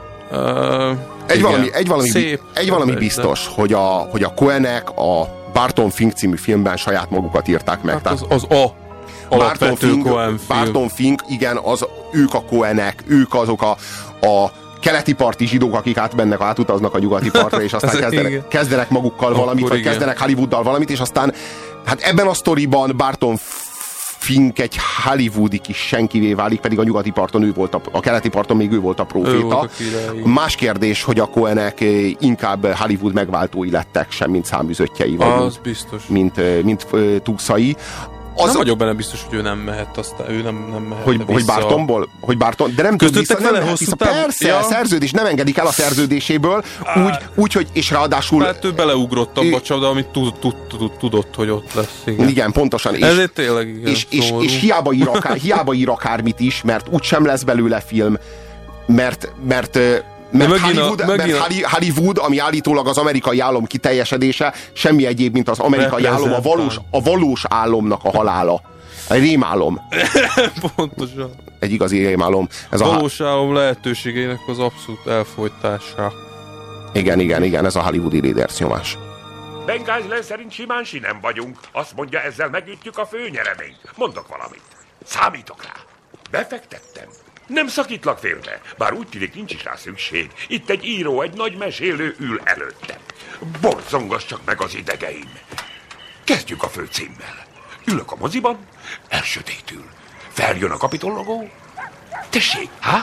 Uh, egy, valami, egy valami, Szép, egy valami biztos, hogy a, hogy a Coenek a Barton Fink című filmben saját magukat írták meg. Hát az, az a Barton Fink, Barton Fink, igen, az, ők a Coenek, ők azok a, a keleti parti zsidók, akik átmennek, átutaznak a nyugati partra, és aztán kezdenek, kezdenek magukkal valamit, Akkor vagy igen. kezdenek Hollywooddal valamit, és aztán hát ebben a sztoriban Barton Fink egy hollywoodi kis senkivé válik, pedig a nyugati parton ő volt, a, a keleti parton még ő volt a próféta. Más kérdés, hogy a Coenek inkább Hollywood megváltói lettek, sem mint számüzöttjei, vagy az mint, biztos. mint, mint, mint túszai. Az nem vagyok benne biztos, hogy ő nem mehet, aztán ő nem, nem mehet hogy, hogy Bartonból? Hogy Barton, de nem tud vissza, nem mehet vissza. Táv... Persze, ja. szerződés, nem engedik el a szerződéséből, úgy, úgy, hogy, és ráadásul... Hát ő beleugrott abba a csapda, amit tud, tud, tud, tudott, hogy ott lesz. Igen, igen pontosan. És, ezért tényleg igen, és, és, és hiába, ír akár, hiába ír akármit is, mert úgysem lesz belőle film, mert... mert Mert, Hollywood, a, mert a... Hollywood, ami állítólag az amerikai álom kiteljesedése, semmi egyéb, mint az amerikai álom, a valós, a valós álomnak a halála. Egy rémálom. Pontosan. Egy igazi rémálom. Ez a valós álom lehetőségeinek az abszolút elfolytása. Igen, igen, igen, ez a hollywoodi leaders nyomás. Bengázlen szerint simán sinem vagyunk. Azt mondja, ezzel megütjük a főnyereményt. Mondok valamit. Számítok rá. Befektettem. Nem szakítlak félre, bár úgy tűnik nincs is rá szükség. Itt egy író, egy nagy mesélő ül előttem. Borzongass csak meg az idegeim. Kezdjük a főcímmel. Ülök a moziban, elsötétül. Feljön a Capitol logó. Tessék, há?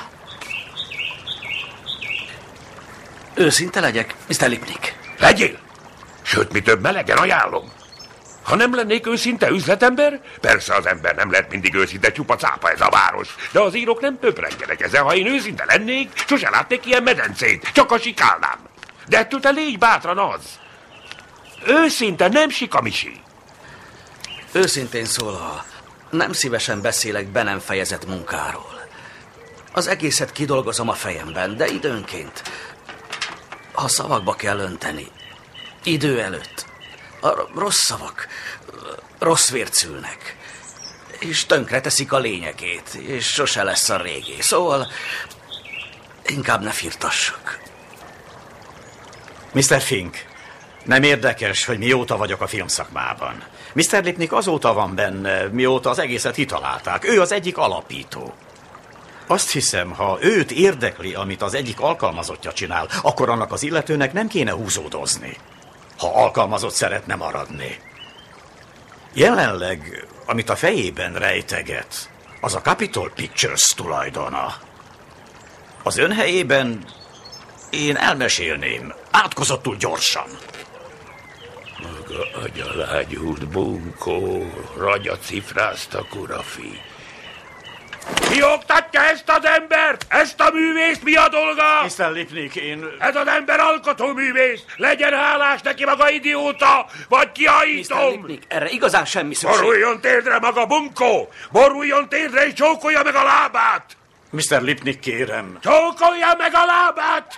Őszinte legyek, miszter Lipnik. Legyél! Sőt, mi több, melegen ajánlom. Ha nem lennék őszinte üzletember, persze az ember nem lehet mindig őszinte, csupa cápa ez a város. De az írók nem pöprengenek ezen, ha én őszinte lennék, sose látnék ilyen medencét, csak a sikálnám. De ettől te légy bátran az. Őszinte, nem sikamisi. Őszintén szólva, nem szívesen beszélek be nem fejezett munkáról. Az egészet kidolgozom a fejemben, de időnként, ha szavakba kell önteni, idő előtt, a rossz szavak rossz vért szülnek, és tönkreteszik a lényegét, és sose lesz a régé. Szóval inkább ne firtassak. miszter Fink, nem érdekes, hogy mióta vagyok a filmszakmában. miszter Lipnik azóta van benne, mióta az egészet kitalálták. Ő az egyik alapító. Azt hiszem, ha őt érdekli, amit az egyik alkalmazottja csinál, akkor annak az illetőnek nem kéne húzódozni, ha alkalmazott szeretne maradni. Jelenleg, amit a fejében rejteget, az a Capitol Pictures tulajdona. Az ön helyében én elmesélném, átkozottul gyorsan. Maga agyalágyult bunkó, ragyacifráztak, urafi. Mi oktatja ezt az embert? Ezt a művészt mi a dolga? miszter Lipnik, én... Ez az ember alkotóművész! Legyen hálás neki maga idióta, vagy kiállítom! miszter Lipnik, erre igazán semmi szükség. Boruljon térdre maga bunkó! Boruljon térdre és csókolja meg a lábát! miszter Lipnik, kérem. Csókolja meg a lábát!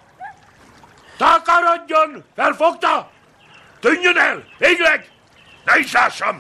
Takarodjon! Felfogta? Tűnjön el! Végleg! Ne is lássam!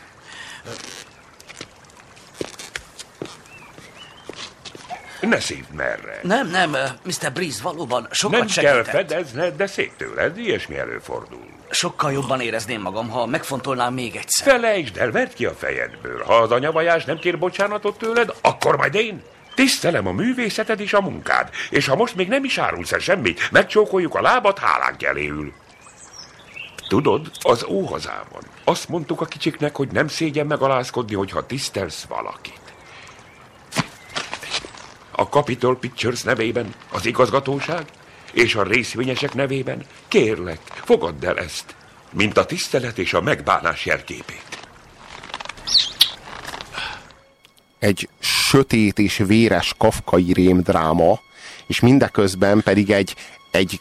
Ne szívd merre. Nem, nem, miszter Breeze valóban sokat Nem segített. kell fedezned, de szép tőled, ilyesmi előfordul. Sokkal jobban érezném magam, ha megfontolnám még egyszer. Felejtsd el, verd ki a fejedből. Ha az anyavajás nem kér bocsánatot tőled, akkor majd én. Tisztelem a művészeted és a munkád, és ha most még nem is árulsz el semmit, megcsókoljuk a lábad, hálánk eléül. Tudod, az óhazában azt mondtuk a kicsiknek, hogy nem szégyen megalázkodni, hogyha tisztelsz valakit. A Capitol Pictures nevében az igazgatóság És a részvényesek nevében kérlek, fogadd el ezt, mint a tisztelet és a megbánás jelképét. Egy sötét és véres kafkai rémdráma, és mindeközben pedig egy, egy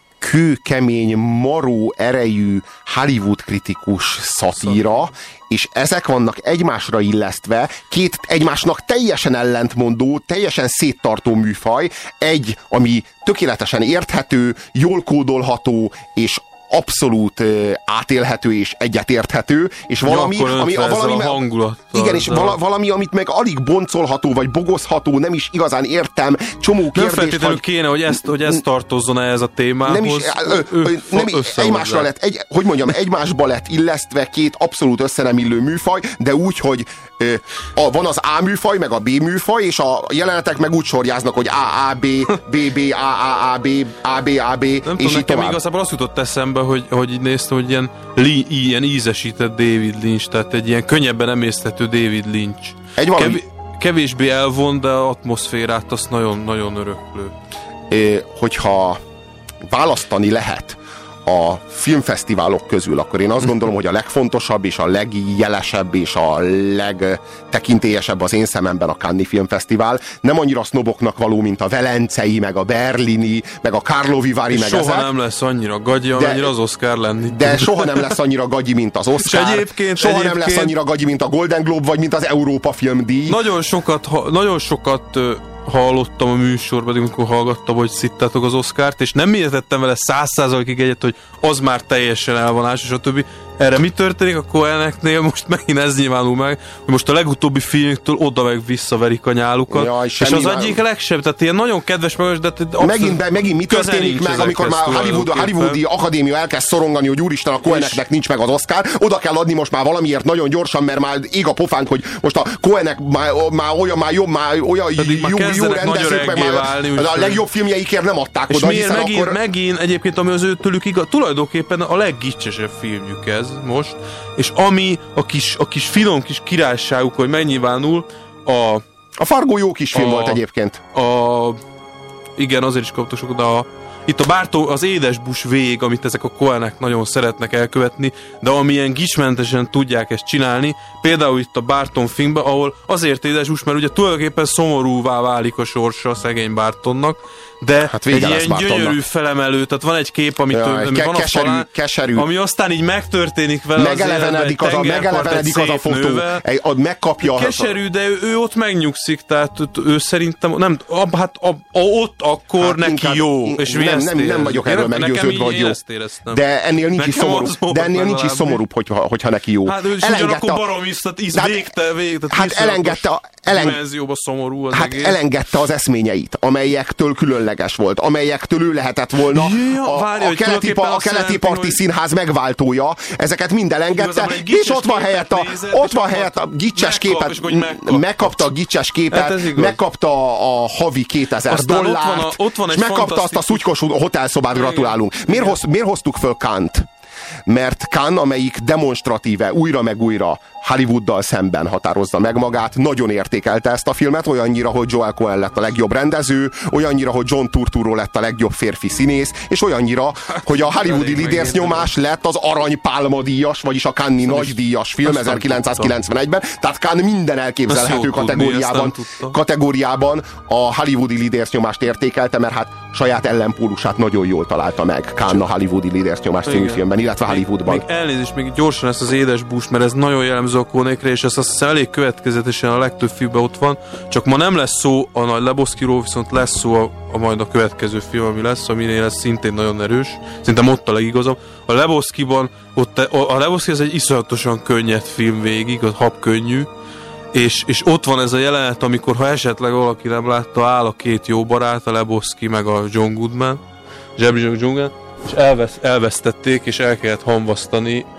kőkemény, maró erejű Hollywood kritikus szatíra, és ezek vannak egymásra illesztve, két egymásnak teljesen ellentmondó, teljesen széttartó műfaj, egy, ami tökéletesen érthető, jól kódolható, és abszolút uh, átélhető és egyetérthető, és valami, ja, ami, a valami, a hangulat, igen, és vala, valami, amit meg alig boncolható, vagy bogozható, nem is igazán értem, csomó kérdést. Nem feltétlenül vagy, kéne, hogy ezt, hogy ezt tartozzon ez a témához. Nem is, ö, ö, nem, egymásra lett, egy, hogy mondjam, egymásba lett illesztve két abszolút összenemillő műfaj, de úgy, hogy ö, a, van az A műfaj, meg a B műfaj, és a jelenetek meg úgy sorjáznak, hogy A, A, B, B, B, A, A, A, B, A, B, A, B, nem és tudom, így nekem tovább. Igazából azt jutott eszembe, hogy, hogy így néztem, hogy ilyen, li, ilyen ízesített David Lynch, tehát egy ilyen könnyebben emészthető David Lynch. Egy valami... Kev, kevésbé elvon, de atmoszférát azt nagyon-nagyon öröklő. É, hogyha választani lehet a filmfesztiválok közül, akkor én azt gondolom, hogy a legfontosabb és a legjelesebb és a legtekintélyesebb az én szememben a Cannes-i Filmfesztivál. Nem annyira sznoboknak való, mint a velencei, meg a berlini, meg a Karlovi-Vary, meg soha ezek. nem lesz annyira gagyi, amennyire az Oscar lenni. De soha nem lesz annyira gagyi, mint az Oscar. És egyébként, soha egyébként, nem lesz annyira gagyi, mint a Golden Globe, vagy mint az Európa Filmdíj. Nagyon sokat, nagyon sokat hallottam a műsorban, amikor hallgattam, hogy szittátok az Oscart, és nem értettem vele száz százalékig egyet, hogy az már teljesen elvonás, és a többi. Erre mi történik a Coeneknél? Most megint ez nyilvánul meg, hogy most a legutóbbi filmtől oda meg visszaverik a nyálukat. Jaj, és az már... egyik legsebb, tehát ilyen nagyon kedves meg, de megint, be, megint mi történik meg, amikor már Hollywood, a Hollywoodi Akadémia elkezd szorongani, hogy úristen, a Coeneknek nincs meg az Oscar, oda kell adni most már valamiért nagyon gyorsan, mert már ég a pofánk, hogy most a Coenek már, már olyan, már jobb, már olyan jó, jó rendezők, meg már válni, a legjobb filmjeikért nem adták és oda. Miért megint, akkor... megint egyébként, ami az őtőlük igaz, tulajdonképpen a leggicsesebb filmjük ez most, és ami a kis, a kis finom kis királyságuk, hogy megnyilvánul, a... A Fargo jó kis film a, volt egyébként. A... Igen, azért is kaptak sokat, de a... Itt a Bártó, az édesbus vég, amit ezek a Coenek nagyon szeretnek elkövetni, de amilyen gicsmentesen tudják ezt csinálni, például itt a Barton filmben, ahol azért édesbus, mert ugye tulajdonképpen szomorúvá válik a sorsa a szegény Bartonnak, de hát egy ilyen gyönyörű felemelő, tehát van egy kép, amit ja, ő, ami ke- van keserű, a falán, keserű. Ami aztán így megtörténik vele megelevenedik az, az, a, megelevenedik az a fotó, egy, a, megkapja a... Keserű, de ő, ő ott megnyugszik, tehát ő, ő szerintem, nem, ab, hát ab, a, ott akkor hát neki inkább, jó, in, és nem, nem, nem vagyok erről meggyőződve, hogy jó. De ennél nincs is szomorú, de ennél nincs is szomorúbb, hogyha, hogyha neki jó. Hát ő is ugyanakkor baromisz, tehát íz végte, végte, hát elengedte dimenzióba szomorú az hát egész. elengedte az eszményeit, amelyektől különleges volt, amelyektől ő lehetett volna ja, a, várja, a keleti, pa, a keleti parti hogy... színház megváltója, ezeket mind elengedte, és ott van helyett a, ott van helyett a gicses képet, megkapta a gicses képet, hát megkapta a havi kétezer aztán dollárt, ott van a, ott van és megkapta azt a szutykos hotelszobát, gratulálunk. Miért, hoz, miért hoztuk föl Cannes-t? Mert Cannes, amelyik demonstratíve újra meg újra Hollywooddal szemben határozza meg magát, nagyon értékelte ezt a filmet, olyannyira, hogy Joel Coen lett a legjobb rendező, olyannyira, hogy John Turturro lett a legjobb férfi színész, és olyannyira, hogy a hollywoodi Lidérc nyomás lett az Arany Pálma díjas, vagyis a Cannes-i nagydíjas film ezerkilencszázkilencvenegyben, tehát Cannes minden elképzelhető kategóriában, kategóriában a hollywoodi Lidérc nyomást értékelte, mert hát saját ellenpólusát nagyon jól találta meg Cannes a hollywoodi Lidérc nyomás című filmben, illetve Hollywoodban. Még elnézést, még gyorsan ezt az édesbús, mert ez nagyon jellemző a Coenekre, és ez azt hiszem elég következetesen a legtöbb filmben ott van, csak ma nem lesz szó a Nagy Lebowskiról, viszont lesz szó a, a majd a következő film, ami lesz, aminél lesz szintén nagyon erős. Szerintem ott a legigazabb. A Lebowskiban, ott, a, a Lebowski ez egy iszonyatosan könnyed film végig, a habkönnyű, és, és ott van ez a jelenet, amikor ha esetleg valaki nem látta, áll a két jó barát, a Lebowski meg a John Goodman, Jeremy John Goodman, és elvesz, elvesztették, és el kellett hamvasztani a,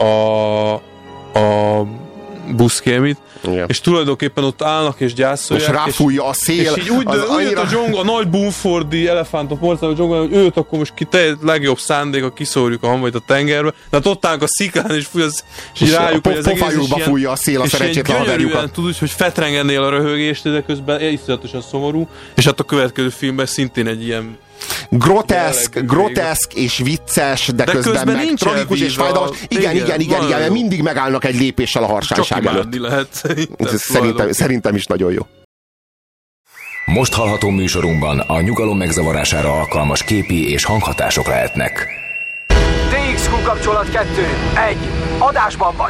a buszkémit, igen. És tulajdonképpen ott állnak és gyászolják. És ráfújja a szél. És így úgy, az úgy annyira... a, John, a nagy Bumfordi elefánt a porcán, hogy John, hogy őt akkor most ki te legjobb szándéka, kiszórjuk a hamvait a tengerbe. Tehát ott állnak a szikán, és fúj az, és, és rájuk, hogy az egész is ilyen, fújja a szél a szerencsétlen haverjukat. Tudod, hogy fetrengenél a röhögést, de közben iszonyatosan szomorú. És hát a következő filmben szintén egy ilyen groteszk, groteszk és vicces, de, de közben, közben meg tragikus és fájdalmas. Igen, igen, igen, igen, igen, mindig megállnak egy lépéssel a harsányság előtt. Lehet, szerintem, szerintem, szerintem is nagyon jó. Most hallható műsorunkban a nyugalom megzavarására alkalmas képi és hanghatások lehetnek. té iksz kú kapcsolat kettő, egy, adásban vagy!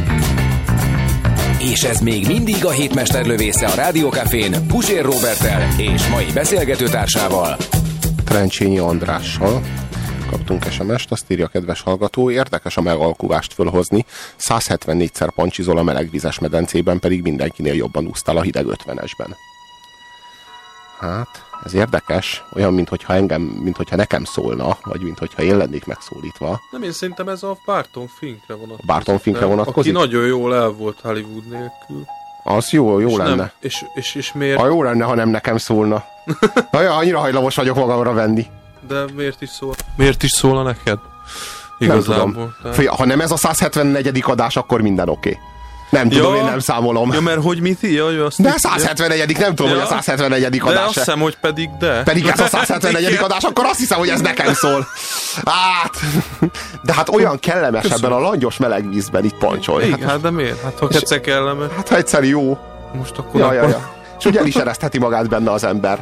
És ez még mindig a hétmesterlövésze a Rádiókafén Puzsér Róberttel és mai beszélgetőtársával, Trencsényi Andrással. Kaptunk es em est, azt írja a kedves hallgató, érdekes a megalkuvást fölhozni, száz hetvennégyszer pancsizol a melegvizes medencében, pedig mindenkinél jobban úsztál a hideg ötvenesben. Hát, ez érdekes, olyan, minthogyha engem, minthogyha nekem szólna, vagy minthogyha én lennék megszólítva. Nem, én szerintem ez a Barton Finkre vonatkozik. Barton Finkre vonatkozik? Aki nagyon jól el volt Hollywood nélkül. Az jó, jó és lenne. Nem, és, és, és miért? Ha jó lenne, ha nem nekem szólna. Nagyon, annyira hajlamos vagyok magamra venni. De miért is szól? Miért is szólna neked? Igazából. Nem tudom. Tehát... Ha nem ez a száz hetvenegyedik adás, akkor minden oké. Okay. Nem tudom, ja, én nem számolom. Ja, mert hogy mit írja? Azt de száz hetvenegyedik nem tudom, ja, hogy a száz hetvenegyedik adás. De azt hiszem, hogy pedig de. Pedig ez a száz hetvenegyedik adás, akkor azt hiszem, hogy ez nekem szól. Hát, de hát olyan kellemes Köszönöm. Ebben a langyos meleg vízben itt pancsolni. Igen, hát de miért? Hát ha egyszer kellemes. Hát ha egyszer jó. Most akkor... Ja, ja, ja. És úgy el is eresztheti magát benne az ember.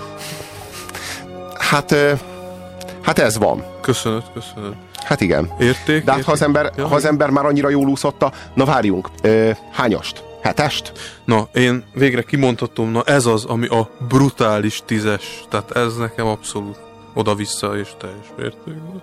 Hát, hát ez van. Köszönöm, köszönöm. Hát igen. Érték? De hát ha az, ember, ja, ha az ember már annyira jól úszotta, na várjunk, ö, hányast? Hetest? Na, én végre kimondhatom, na ez az, ami a brutális tízes. Tehát ez nekem abszolút oda-vissza és teljes mértékben.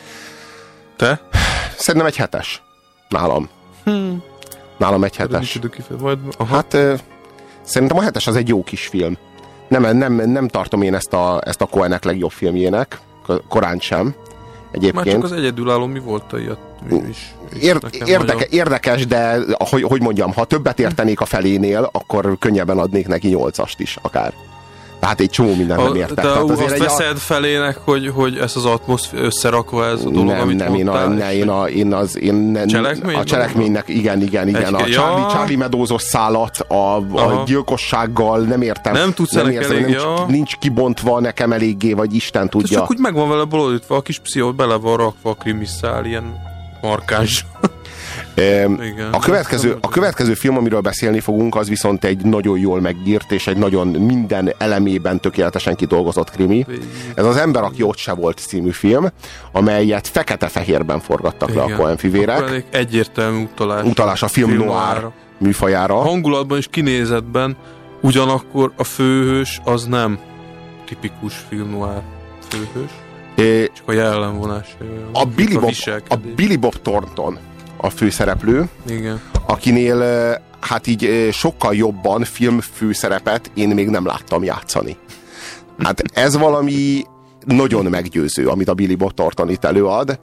Te? Szerintem egy hetes. Nálam. Hmm. Nálam egy hetes. Majd, hát ö, szerintem a hetes az egy jó kis film. Nem, nem, nem tartom én ezt a, ezt a Coenek legjobb filmjének, korán sem. Egyébként. Már csak az egyedülálló mi volt a ilyet is. Ér, érdeke, érdekes, de hogy, hogy mondjam, ha többet értenék a felénél, akkor könnyebben adnék neki nyolcast is, akár. Tehát egy csomó minden nem értek. De Tehát azt veszed a... felének, hogy, hogy ez az atmoszféra összerakva ez a dolog, nem, amit nem, én, a, ne, én, a, én az én Cselekmény a cselekménynek, igen, igen, igen. Egy, a Charlie, ja. Charlie Meadowsos szállat, a, a gyilkossággal nem értem. Nem tudsz nem értem, elég, nincs, ja. nincs kibontva nekem eléggé, vagy Isten tudja. Csak úgy megvan vele bolondítva, a kis pszichó bele van rakva a krimiszál, ilyen markáns. Igen, a, következő, a következő film, amiről beszélni fogunk, az viszont egy nagyon jól megírt, és egy nagyon minden elemében tökéletesen kidolgozott krimi. Ez az Ember, aki ott se volt című film, amelyet fekete-fehérben forgattak igen. le a Coen fivérek. Egyértelmű utalás. Utalás a film, film noir műfajára. A hangulatban és kinézetben ugyanakkor a főhős az nem tipikus film noir főhős. É, csak a jellemvonás. A Billy, Bob, a Billy Bob Thornton a főszereplő, igen. akinél hát így sokkal jobban filmfőszerepet én még nem láttam játszani. Hát ez valami nagyon meggyőző, amit a Billy Bob Thornton itt előad.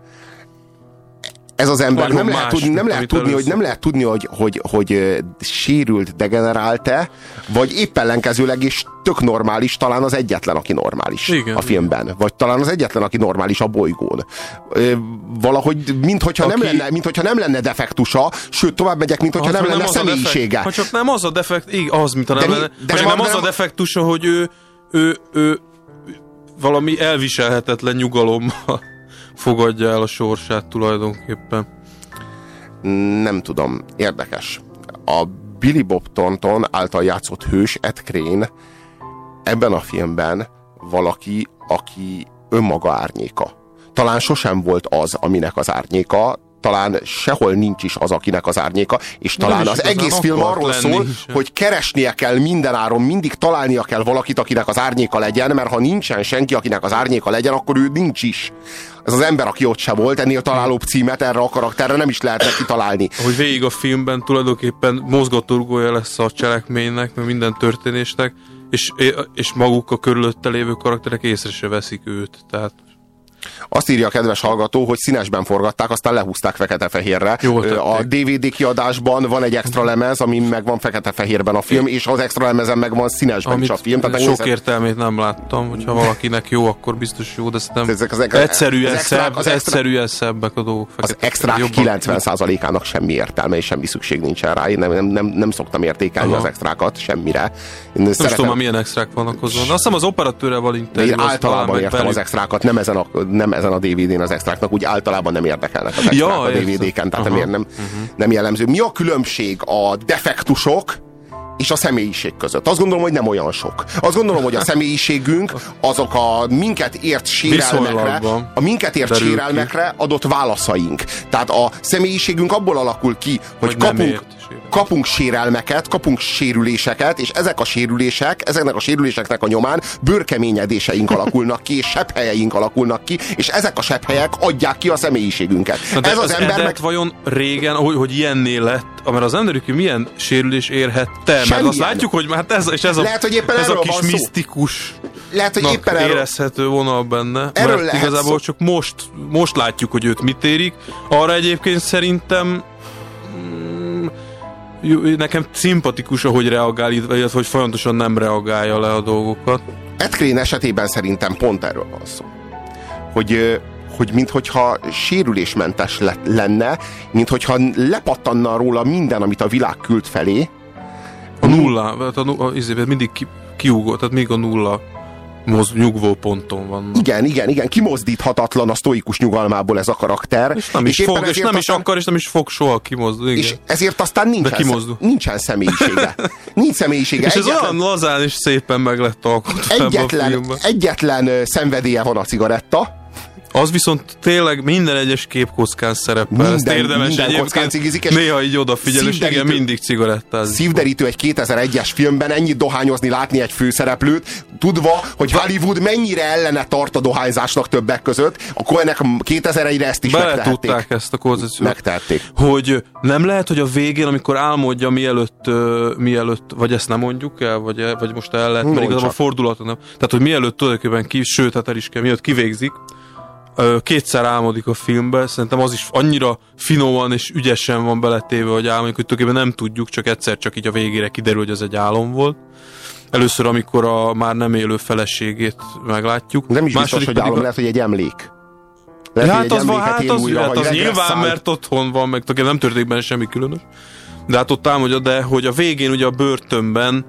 Ez az ember nem lehet, tudni, nem, lehet tudni, hogy, nem lehet tudni, hogy, hogy, hogy sérült, degenerált-e, vagy épp ellenkezőleg is tök normális, talán az egyetlen, aki normális igen, a filmben. Igen. Vagy talán az egyetlen, aki normális a bolygón. Valahogy, minthogyha, aki... nem, lenne, minthogyha nem lenne defektusa, sőt, tovább megyek, minthogyha nem lenne nem személyisége. Ha csak nem az a defekt, igen, az, mint a nem de, lenne. De nem, nem, nem az a defektusa, hogy ő, ő, ő valami elviselhetetlen nyugalommal fogadja el a sorsát tulajdonképpen. Nem tudom, érdekes. A Billy Bob Thornton által játszott hős, Ed Crane ebben a filmben valaki, aki önmaga árnyéka. Talán sosem volt az, aminek az árnyéka, talán sehol nincs is az, akinek az árnyéka, és talán az egész film arról szól, hogy keresnie kell mindenáron, mindig találnia kell valakit, akinek az árnyéka legyen, mert ha nincsen senki, akinek az árnyéka legyen, akkor ő nincs is. Ez az ember, aki ott se volt, ennél találóbb címet erre a karakterre nem is lehet neki találni. Hogy végig a filmben tulajdonképpen mozgatórugója lesz a cselekménynek, meg minden történésnek, és, és maguk a körülötte lévő karakterek észre se veszik őt. Tehát Azt írja a kedves hallgató, hogy színesben forgatták, aztán lehúzták fekete-fehérre. A dé vé dé kiadásban van egy extra lemez, ami meg van fekete-fehérben a film, és az extra lemezen meg van színesben Amit is a film. Tehát sok értelmét nem láttam, hogyha valakinek jó, akkor biztos jó, de szerintem egyszerűen szebb, az egyszerűen szebbek a dolgok. Az extrák kilencven százalékának semmi értelme, és semmi szükség nincsen rá. Én nem, nem, nem, nem szoktam értékelni Aha. az extrákat semmire. Én nem szeretem... tudom, milyen extrák vannak azon. Azt hiszem az operatőrrel van interjú. Én általában értem az extrákat, nem ezen a, nem ezen a dé vé dén az extráknak, úgy általában nem érdekelnek az extrák ja, a dé vé déken, tehát nem, nem, uh-huh. nem jellemző. Mi a különbség a defektusok és a személyiség között? Azt gondolom, hogy nem olyan sok. Azt gondolom, hogy a személyiségünk azok a minket ért sérelmekre, a minket ért sérelmekre adott válaszaink. Tehát a személyiségünk abból alakul ki, hogy, hogy kapunk, kapunk sérelmeket, kapunk sérüléseket, és ezek a sérülések, ezeknek a sérüléseknek a nyomán bőrkeményedéseink alakulnak ki, és sebhelyeink alakulnak ki, és ezek a sebhelyek adják ki a személyiségünket. Ez az, az ember meg... vajon régen, hogy, hogy ilyennél lett, mert az emberük milyen sérülés érhette, mert azt látjuk, hogy hát ez, és ez a, lehet, hogy éppen ez a kis misztikus lehet, hogy éppen erről... érezhető vonal benne, erről mert igazából szó... csak most, most látjuk, hogy őt mit érik. Arra egyébként szerintem nekem szimpatikus, ahogy reagál, illetve hogy folyamatosan nem reagálja le a dolgokat. Ed Crane esetében szerintem pont erről van szó. Hogy, hogy minthogyha sérülésmentes lenne, minthogyha lepattanna róla minden, amit a világ küld felé. A nulla, a, a, a, mindig ki, kiugó, tehát még a nulla moz, nyugvó ponton van. Igen, igen, igen, kimozdíthatatlan a sztoikus nyugalmából ez a karakter. És nem is, és fog, és nem aztán, is akar, és nem is fog soha kimozdulni. És ezért aztán nincsen, nincsen személyisége. Nincs személyisége. És egyetlen, ez olyan lazán és szépen meg lett alkotva egyetlen, a filmben. Egyetlen szenvedélye van a cigaretta. Az viszont tényleg minden egyes képkockán szerepel. Minden, ezt érdemes minden kockán cigizik, és néha így odafigyel, és igen, mindig cigarettázik. Szívderítő egy kétezer-egyes filmben ennyit dohányozni látni egy főszereplőt, tudva, hogy Hollywood mennyire ellene tart a dohányzásnak többek között, a Coenek kétezer-egyre ezt is megtehették. Tudták ezt a koncepciót. Megtehették. Hogy nem lehet, hogy a végén, amikor álmodja mielőtt, uh, mielőtt vagy ezt nem mondjuk el, vagy, vagy most el lehet, mert igazából a fordulat nem. Tehát, hogy mielőtt tulajdonképpen ki, sőt, hát el is kell, mielőtt kivégzik, kétszer álmodik a filmbe, szerintem az is annyira finoman és ügyesen van beletéve, hogy álmodik, hogy tulajdonképpen nem tudjuk, csak egyszer csak így a végére kiderül, hogy ez egy álom volt. Először, amikor a már nem élő feleségét meglátjuk. Nem is biztos, hogy álom, a... lehet, hogy egy emlék. Lehet, hát az, van, hát az, újra, hát az nyilván, mert otthon van, meg nem történik benne semmi különös. De hát ott álmodja, de hogy a végén ugye a börtönben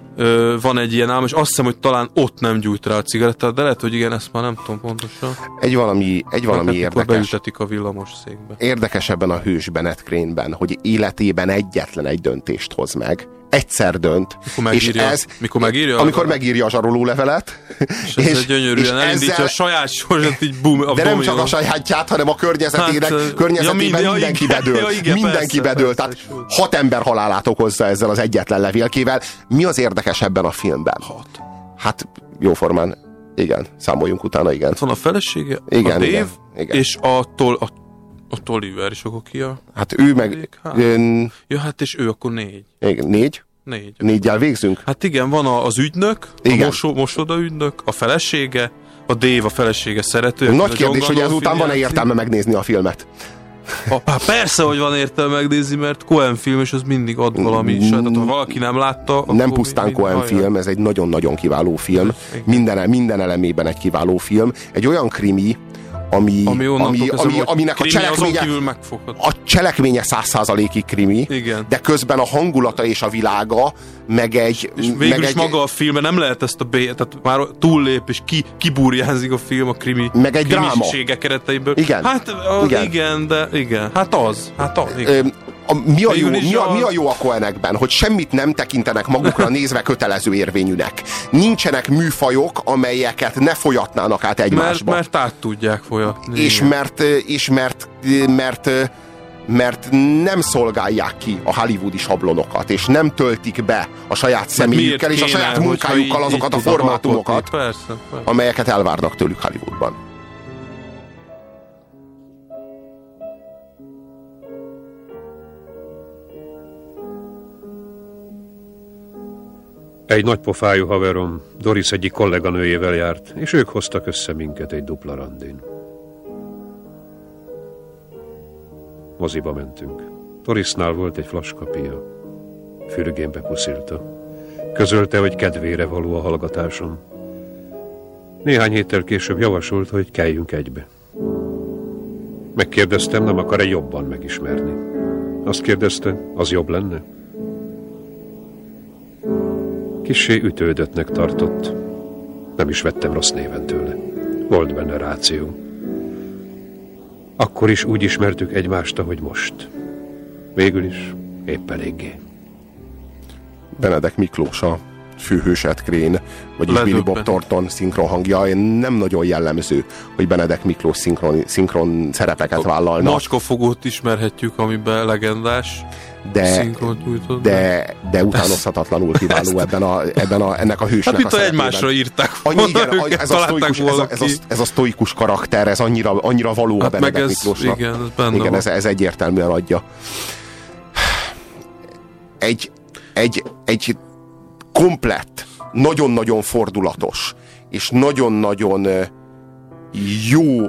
Ö, van egy ilyen álom, és azt hiszem, hogy talán ott nem gyújt rá a cigarettát, de lehet, hogy igen, ezt már nem tudom pontosan. Egy valami, egy valami hát, érdekes. Beültetik a villamos székbe. Érdekes ebben a hősben, Ed Crane-ben, hogy életében egyetlen egy döntést hoz meg. Egyszer dönt. Mikor megírja, és ez, mikor megírja, amikor megírja a zsarolólevelet. És, és ez gyönyörűen elindítja ezzel, a saját sorsát így bum, a de nem csak a sajátját, hanem a környezetének, hát, környezetében ja, mindenki ja, bedől. Ja, igen, mindenki persze, bedől. Persze, tehát hat ember halálát okozza ezzel az egyetlen levélkével. Mi az érdekes ebben a filmben? Hat. Hát jóformán, igen, számoljunk utána, igen. Hát van a felesége, igen, a Dave, igen, igen. és a, tol, a, a Tolliver, és akkor ki a... Hát ő meg... Hát. Ön... Ja, hát és ő akkor négy. Igen, négy? Négy. Négyel végzünk? Hát igen, van az ügynök, igen. A mosó, mosoda ügynök, a felesége, a Dave a felesége szerető. Nagy kérdés, hogy ezután van-e értelme megnézni a filmet? Hát persze, hogy van értelme megnézni, mert Coen film, és az mindig ad valami is. Tehát ha valaki nem látta... Nem pusztán Coen film, ez egy nagyon-nagyon kiváló film. Minden, minden elemében egy kiváló film. Egy olyan krimi, ami, ami, ami, ami aminek a cselekménye, a cselekménye száz százalékig krimi, igen. De közben a hangulata és a világa, meg egy... És végül meg is egy, maga a filmben nem lehet ezt a B, tehát már túllép, és ki, kiburjánzik a film a krimi, meg egy dráma kereteiből. Igen. Hát az, igen. igen, de igen. Hát az. Hát az igen. A, mi, a jó, mi, a, mi a jó a Coenekben? Hogy semmit nem tekintenek magukra nézve kötelező érvényűnek. Nincsenek műfajok, amelyeket ne folyatnának át egymásba. Mert, mert át tudják folyatni. És mert, és mert, mert, mert nem szolgálják ki a hollywoodi sablonokat, és nem töltik be a saját személyükkel és a saját munkájukkal így, azokat így a formátumokat, persze, persze. amelyeket elvárnak tőlük Hollywoodban. Egy nagypofájú haverom, Doris egyik kolléganőjével járt, és ők hoztak össze minket egy dupla randin. Moziba mentünk. Dorisnál volt egy flaskapia. Fürgénbe puszilta. Közölte, hogy kedvére való a hallgatásom. Néhány héttel később javasolt, hogy kelljünk egybe. Megkérdeztem, nem akar-e jobban megismerni. Azt kérdezte, az jobb lenne? Kissé ütődöttnek tartott. Nem is vettem rossz néven tőle. Volt benne ráció. Akkor is úgy ismertük egymást, ahogy most. Végül is épp eléggé. Benedek Miklós a főhős Ed Crane, vagyis Billy Bob Thornton szinkron hangja. Nem nagyon jellemző, hogy Benedek Miklós szinkron, szinkron szerepeket vállalna. Macskafogót ismerhetjük, amiben legendás de, de, de utánozhatatlanul kiváló ebben a, ebben a, ennek a hősnek hát, a szerepében. Egymásra írták Annyi, igen, ez, a sztoikus, ez, a, ez, a, ez a sztoikus karakter, ez annyira, annyira való hát a Benedek ez, Miklósnak. Igen, ez, igen ez, ez egyértelműen adja. Egy, egy, egy komplett, nagyon-nagyon fordulatos, és nagyon-nagyon jó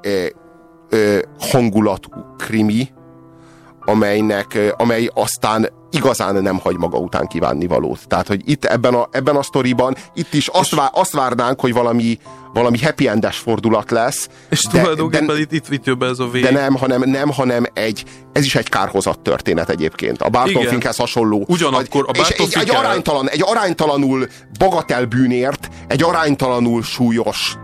hangulatú krimi, amelynek, amely aztán igazán nem hagy maga után kívánni valót. Tehát, hogy itt ebben a, ebben a sztoriban, itt is azt, vár, azt várnánk, hogy valami, valami happy endes fordulat lesz. És de, tulajdonképpen de, itt, itt vitt be ez a vég. De nem, hanem, nem, hanem egy, ez is egy kárhozat történet egyébként. A Barton Finkhez hasonló. Ugyanakkor a Barton és egy, egy, aránytalan, egy aránytalanul bagatel bűnért, egy aránytalanul súlyos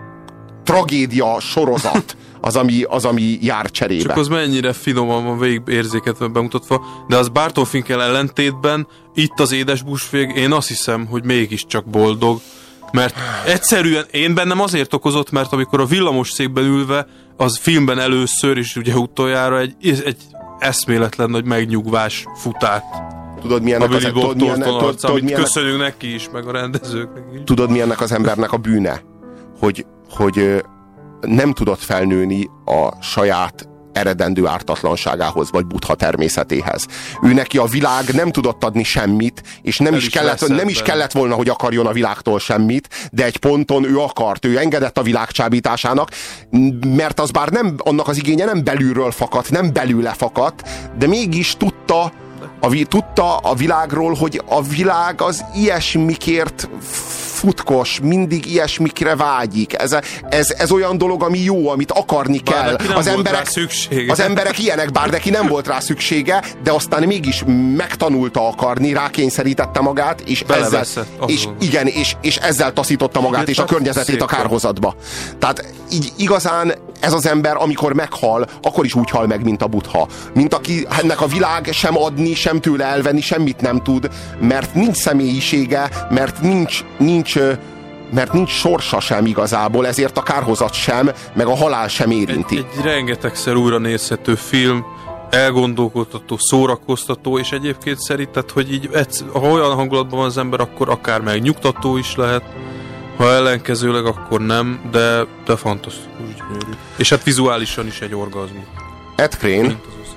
tragédia sorozat az, ami, az, ami jár cserébe. Csak az mennyire finoman van végig érzéketve bemutatva, de az Barton Finkkel ellentétben itt az édes busvég, én azt hiszem, hogy mégiscsak boldog, mert egyszerűen én bennem azért okozott, mert amikor a villamos székben ülve, az filmben először és ugye utoljára egy, egy eszméletlen nagy megnyugvás futát. Tudod, mi ennek az, tudod, milyen, tudod, tudod, milyen, köszönjük neki is, meg a rendezőknek is. Tudod, mi ennek az embernek a bűne? Hogy, hogy nem tudott felnőni a saját eredendő ártatlanságához, vagy Buddha természetéhez. Ő neki a világ nem tudott adni semmit, és nem is, is, kellett, nem is kellett volna, hogy akarjon a világtól semmit, de egy ponton ő akart, ő engedett a világ csábításának, mert az bár nem, annak az igénye nem belülről fakadt, nem belőle fakadt, de mégis tudta a, tudta a világról, hogy a világ az ilyesmikért futkos, mindig ilyesmikre vágyik. Ez, ez, ez olyan dolog, ami jó, amit akarni kell. Az emberek, az emberek ilyenek, bár neki nem volt rá szüksége, de aztán mégis megtanulta akarni, rákényszerítette magát, és ezzel, és igen, és, és ezzel taszította magát, és a környezetét a kárhozatba. Tehát így igazán ez az ember, amikor meghal, akkor is úgy hal meg, mint a Buddha. Mint aki ennek a világ sem adni, sem tőle elvenni, semmit nem tud, mert nincs személyisége, mert nincs, nincs, mert nincs sorsa sem igazából, ezért a kárhozat sem, meg a halál sem érinti. Egy, egy rengetegszer újra nézhető film, elgondolkodtató, szórakoztató, és egyébként szerinted, hogy így, ha olyan hangulatban van az ember, akkor akár megnyugtató is lehet, ha ellenkezőleg, akkor nem, de, de fantasztikus. És hát vizuálisan is egy orgazmus. Ed Crane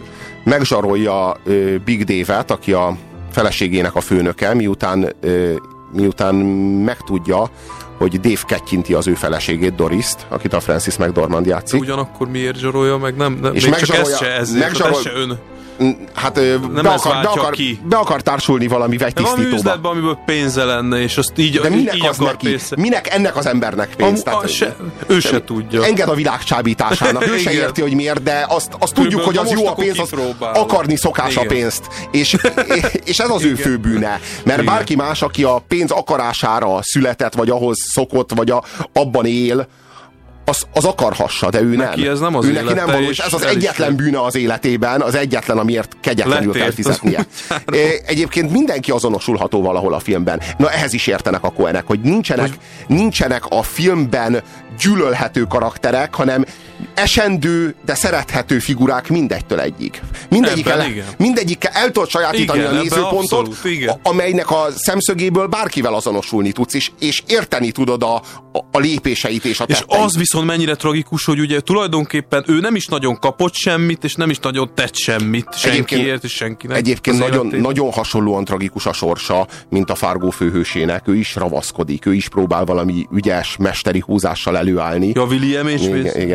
megzsarolja uh, Big Dave-et, aki a feleségének a főnöke, miután, uh, miután megtudja, hogy Dave kettyinti az ő feleségét, Dorist, akit a Frances McDormand játszik. De ugyanakkor miért zsarolja meg? Nem, nem, és még csak ez se, ez, megzsarol... ez se ön. Hát be akar, be, akar, be akar társulni valami vegytisztítóba. Valami üzletben, amiből pénze lenne, és azt így, de minek így az akar neki? pénze. Minek ennek az embernek pénzt? A, a, se, ő se, se tudja. Enged a világ csábításának. Ő se érti, hogy miért, de azt, azt tudjuk, hogy az jó a pénz, az akarni szokás a pénzt. És, és ez az ő fő bűne. Mert igen. Bárki más, aki a pénz akarására született, vagy ahhoz szokott, vagy a, abban él, Az, az akarhassa, de ő neki nem. Ez nem az ő neki nem való, és ez az egyetlen bűne az életében, az egyetlen, amiért kegyetlenül kell fizetnie. Egyébként mindenki azonosulható valahol a filmben. Na ehhez is értenek a Coenek, hogy nincsenek, hogy... nincsenek a filmben gyűlölhető karakterek, hanem esendő, de szerethető figurák mindegytől egyig. Mindegyikkel, mindegyikkel el tudod sajátítani igen, a nézőpontot, abszolút, amelynek a szemszögéből bárkivel azonosulni tudsz, és, és érteni tudod a, a, a lépéseit és a tetteit. És az viszont mennyire tragikus, hogy ugye tulajdonképpen ő nem is nagyon kapott semmit, és nem is nagyon tett semmit senkiért, és senkinek. Egyébként nagyon, nagyon hasonlóan tragikus a sorsa, mint a Fargo főhősének. Ő is ravaszkodik, ő is próbál valami ügyes, mesteri húzással előállni. Ja, William és igen, igen, igen, igen.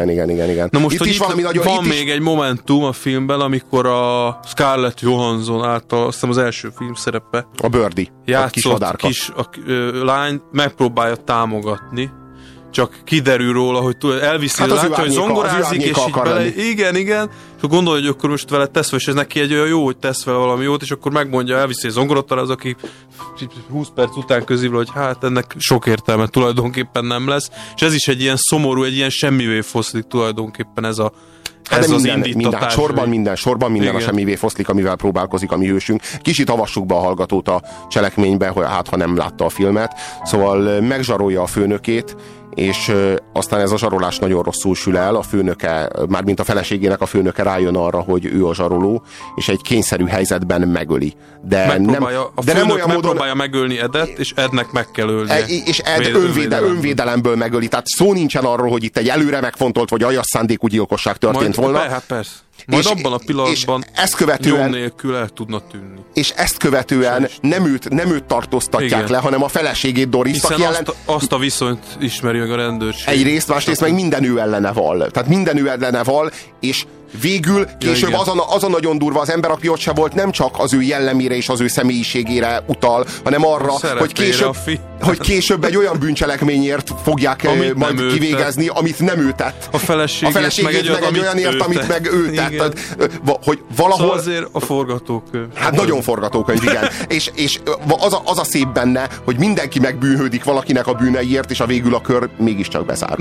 igen, igen. Na most, itt hogy is itt valami nagyon, van itt még is... egy momentum a filmben, amikor a Scarlett Johansson által, azt hiszem az első film szerepe. A Birdie, játszott a kis madárka. kis a, ö, lány megpróbálja támogatni, csak kiderül róla, hogy elviszi, hát látja, hogy zongorázik, és így bele, igen, igen, és akkor gondolja, hogy akkor most vele tesz fel, és ez neki egy olyan jó, hogy tesz fel valami jót, és akkor megmondja, elviszi a zongoratal, az, aki húsz perc után közül, hogy hát ennek sok értelme tulajdonképpen nem lesz, és ez is egy ilyen szomorú, egy ilyen semmivé foszlik tulajdonképpen ez a Hát ez minden, az indítatás. minden, sorban minden, sorban minden igen. a semmivé foszlik, amivel próbálkozik a mi hősünk. Kicsit avassuk be a hallgatót a cselekménybe, hogy hát ha nem látta a filmet. Szóval megzsarolja a főnökét, és aztán ez a zsarolás nagyon rosszul sül el, a főnöke, mármint a feleségének a főnöke rájön arra, hogy ő a zsaroló, és egy kényszerű helyzetben megöli. De nem, a de nem olyan megpróbálja módon... megölni Edet, és Ednek meg kell ölnie. És Ed önvéde, önvédelemből megöli. Tehát szó nincsen arról, hogy itt egy előre megfontolt, vagy aljas szándékú gyilkosság történt Majd, volna. Be, hát persze. Majd és, abban a pillanatban ezt követően, nyom nélkül el tudna tűnni. És ezt követően nem őt, nem őt tartóztatják igen. le, hanem a feleségét Doris, aki ellen... azt, azt a viszonyt ismeri meg a rendőrség. Egyrészt, másrészt meg minden ő ellene val. Tehát minden ő ellene val, és végül később ja, az, a, az a nagyon durva, az ember, aki ott se volt, nem csak az ő jellemére és az ő személyiségére utal, hanem arra, hogy később, hogy később egy olyan bűncselekményért fogják amit majd kivégezni, amit nem ő tett. A feleségét, a feleségét meg egy, meg egy olyanért, amit meg ő tett. Tehát, hogy valahol... Szóval azért a forgatókönyv. Hát nagyon forgatókönyv, igen. és és az, a, az a szép benne, hogy mindenki megbűnhődik valakinek a bűneiért, és a végül a kör mégiscsak bezárul.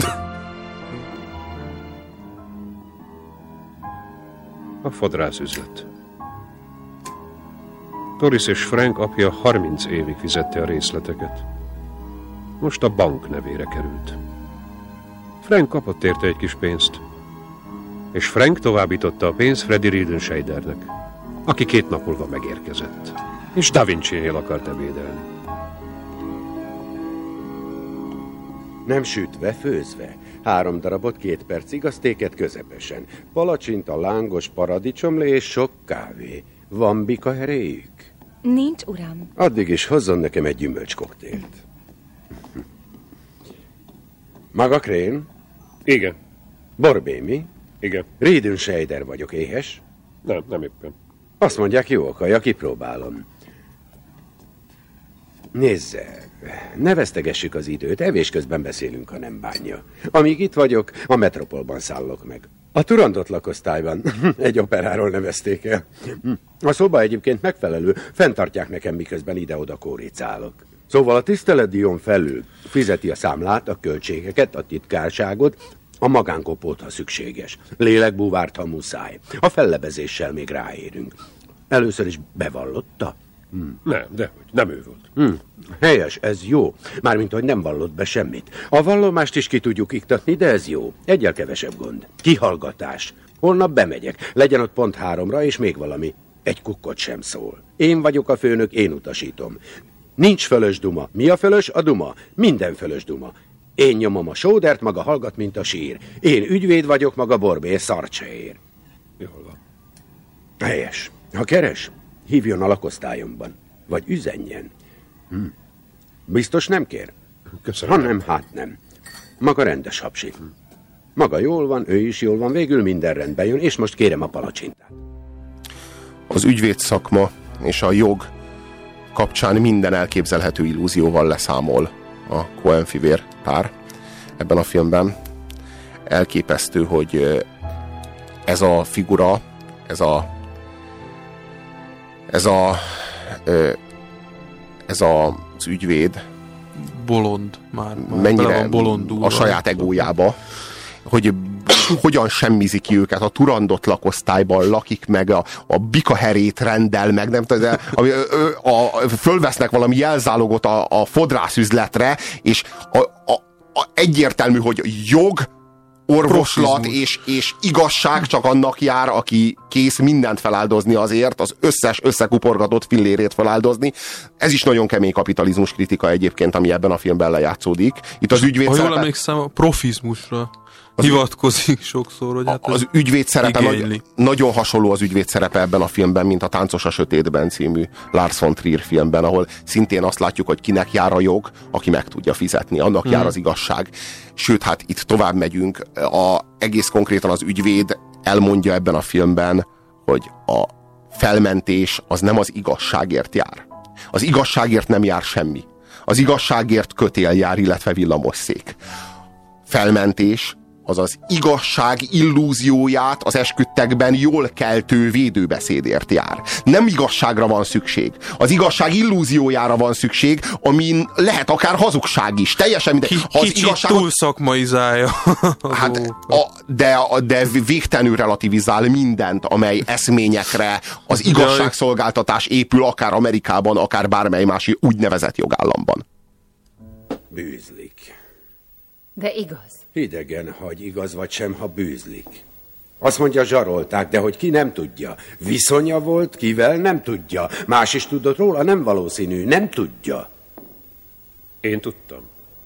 A fodrászüzlet. Doris és Frank apja harminc évig fizette a részleteket. Most a bank nevére került. Frank kapott érte egy kis pénzt, és Frank továbbította a pénzt Freddy Riedenscheidernek, aki két nap múlva megérkezett, és Da Vinci-nél akart ebédelni. Nem sütve, főzve. Három darabot két percig, a sztéket közepesen. Palacsinta, lángos, paradicsomlé és sok kávé. Van bika heréjük? Nincs, uram. Addig is hozzon nekem egy gyümölcskoktélt. Maga Crane? Igen. Borbémi? Igen. Riedenscheider vagyok, éhes? Nem, nem éppen. Azt mondják, jó akaja, kipróbálom. Nézze, ne vesztegessük az időt, evés közben beszélünk, ha nem bánja. Amíg itt vagyok, a Metropolban szállok meg. A Turandot lakosztályban. Egy operáról nevezték el. A szoba egyébként megfelelő, fenntartják nekem, miközben ide-oda kóricálok. Szóval a tiszteletdíjon felül fizeti a számlát, a költségeket, a titkárságot, a magánkopót, ha szükséges. Lélekbúvárt, ha muszáj. A fellebezéssel még ráérünk. Először is bevallotta? Hmm. Nem, de nem ő volt. Hmm. Helyes, ez jó. Mármint, hogy nem vallott be semmit. A vallomást is ki tudjuk iktatni, de ez jó. Egyel kevesebb gond. Kihallgatás. Holnap bemegyek. Legyen ott pont háromra, és még valami. Egy kukkot sem szól. Én vagyok a főnök, én utasítom. Nincs fölös duma. Mi a fölös? A duma. Minden fölös duma. Én nyomom a sódert, maga hallgat, mint a sír. Én ügyvéd vagyok, maga borbély, szart se ér. Jól van. Helyes. Ha keres, hívjon a lakosztályomban. Vagy üzenjen. Hm. Biztos nem kér? Köszönöm. Ha nem, hát nem. Maga rendes hapsi. Maga jól van, ő is jól van, végül minden rendben jön, és most kérem a palacsintát. Az ügyvéd szakma és a jog kapcsán minden elképzelhető illúzióval leszámol a Coen-fivér pár ebben a filmben. Elképesztő, hogy ez a figura, ez a ez a ez a, az ügyvéd bolond már, már mennyire bolondul a saját egójába, hogy hogyan semmizi ki őket, a Turandot lakosztályban lakik meg, a, a bikaherét rendel meg, nem tudom, a, a, a, fölvesznek valami jelzálogot a, a fodrászüzletre, és a, a, a egyértelmű, hogy jog, orvoslat és, és igazság csak annak jár, aki kész mindent feláldozni azért, az összes összekuporgatott fillérét feláldozni. Ez is nagyon kemény kapitalizmus kritika egyébként, ami ebben a filmben lejátszódik. Itt az ügyvéd ha szerepet... jól emlékszem, a profizmusra az hivatkozik sokszor, hogy hát az ügyvéd szerepe nagy, nagyon hasonló az ügyvéd szerepe ebben a filmben, mint a Táncos a sötétben című Lars von Trier filmben, ahol szintén azt látjuk, hogy kinek jár a jog, aki meg tudja fizetni, annak hmm. jár az igazság. Sőt, hát itt tovább megyünk, a, egész konkrétan az ügyvéd elmondja ebben a filmben, hogy a felmentés az nem az igazságért jár. Az igazságért nem jár semmi. Az igazságért kötél jár, illetve villamosszék. Felmentés az az igazság illúzióját az esküdtekben jól keltő védőbeszédért jár. Nem igazságra van szükség. Az igazság illúziójára van szükség, amin lehet akár hazugság is. Teljesen minden. Ki, kicsit igazságot... túl szakmaizálja. Hát, a, de, de végtelenül relativizál mindent, amely eszményekre az igazságszolgáltatás épül, akár Amerikában, akár bármely más úgynevezett jogállamban. Bűzlik. De igaz. Hidegen hagy, igaz vagy sem, ha bűzlik. Azt mondja, zsarolták, de hogy ki nem tudja. Viszonya volt, kivel nem tudja. Más is tudott róla, nem valószínű, nem tudja. Én tudtam.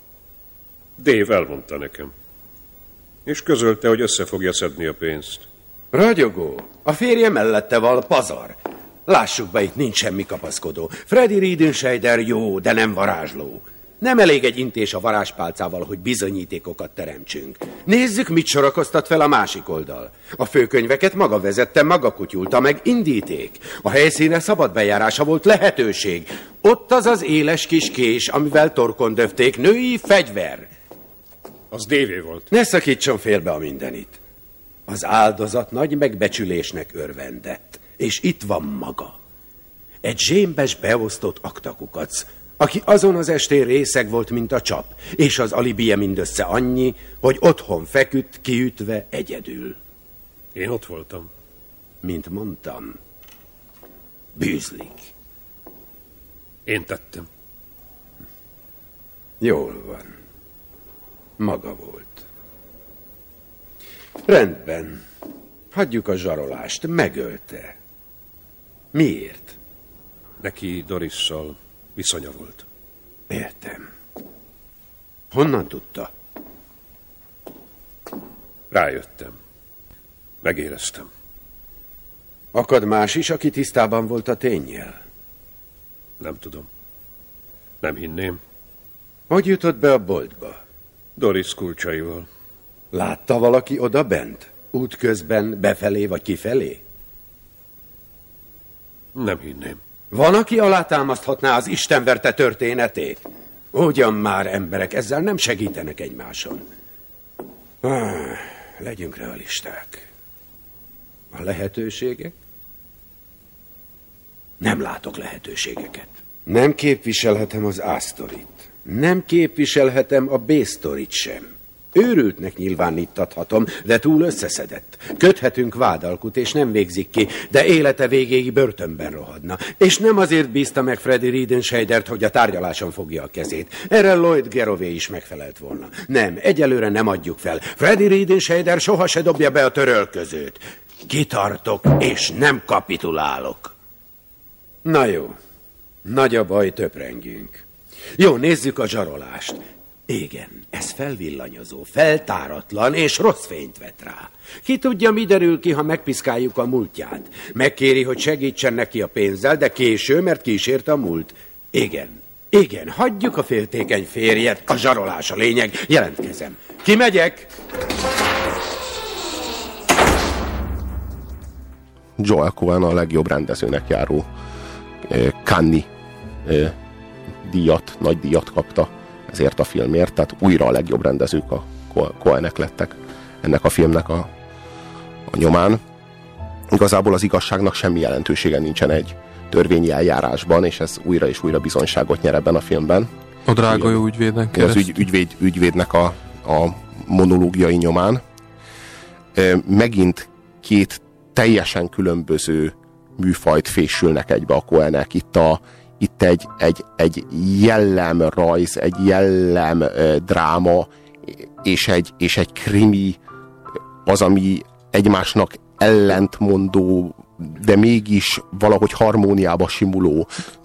Dave elmondta nekem. És közölte, hogy össze fogja szedni a pénzt. Ragyogó, a férje mellette val, pazar. Lássuk be, itt nincs semmi kapaszkodó. Freddy Riedenscheider jó, de nem varázsló. Nem elég egy intés a varázspálcával, hogy bizonyítékokat teremtsünk. Nézzük, mit sorakoztat fel a másik oldal. A főkönyveket maga vezette, maga kutyulta meg, indíték. A helyszínre szabad bejárása volt, lehetőség. Ott az az éles kis kés, amivel torkon döfték, női fegyver. Az dévé volt. Ne szakítson félbe a mindenit. Az áldozat nagy megbecsülésnek örvendett. És itt van maga. Egy zsémbes beosztott aktakukac, aki azon az estén részeg volt, mint a csap, és az alibije mindössze annyi, hogy otthon feküdt, kiütve egyedül. Én ott voltam. Mint mondtam, bűzlik. Én tettem. Jól van. Maga volt. Rendben. Hagyjuk a zsarolást. Megölte. Miért? Neki Dorisszal viszonya volt. Értem. Honnan tudta? Rájöttem. Megéreztem. Akad más is, aki tisztában volt a ténnyel? Nem tudom. Nem hinném. Hogy jutott be a boltba? Doris kulcsaival. Látta valaki oda bent? Útközben, befelé vagy kifelé? Nem hinném. Van, aki alátámaszthatná az istenverte történetét? Ugyan már, emberek, ezzel nem segítenek egymáson. Ah, legyünk realisták. A lehetőségek? Nem látok lehetőségeket. Nem képviselhetem az A-sztorit. Nem képviselhetem a B-sztorit sem. Őrültnek nyilváníthathatom, de túl összeszedett. Köthetünk vádalkut, és nem végzik ki, de élete végéig börtönben rohadna. És nem azért bízta meg Freddy Riedenscheidert, hogy a tárgyaláson fogja a kezét. Erre Lloyd Garroway is megfelelt volna. Nem, egyelőre nem adjuk fel. Freddy Riedenscheider soha se dobja be a törölközőt. Kitartok, és nem kapitulálok. Na jó, nagy a baj, töprengjünk. Jó, nézzük a zsarolást. Igen, ez felvillanyozó, feltáratlan, és rossz fényt vet rá. Ki tudja, mi derül ki, ha megpiszkáljuk a múltját. Megkéri, hogy segítsen neki a pénzzel, de késő, mert kísért a múlt. Igen, igen, hagyjuk a féltékeny férjet, a zsarolás a lényeg, jelentkezem. Kimegyek! Joel Cohen a legjobb rendezőnek járó eh, Cannes eh, díjat, nagy díjat kapta ezért a filmért, tehát újra a legjobb rendezők a Cohenek lettek ennek a filmnek a, a nyomán. Igazából az igazságnak semmi jelentősége nincsen egy törvényi eljárásban, és ez újra és újra bizonyságot nyer ebben a filmben. A drága jó ügyvédnek keresztül. Az ügy, ügyvéd, ügyvédnek a, a monológiai nyomán. Megint két teljesen különböző műfajt fésülnek egybe a Cohenek. Itt a Itt egy, egy, egy jellemrajz, egy jellem uh, dráma és egy, és egy krimi az, ami egymásnak ellentmondó, de mégis valahogy harmóniába simuló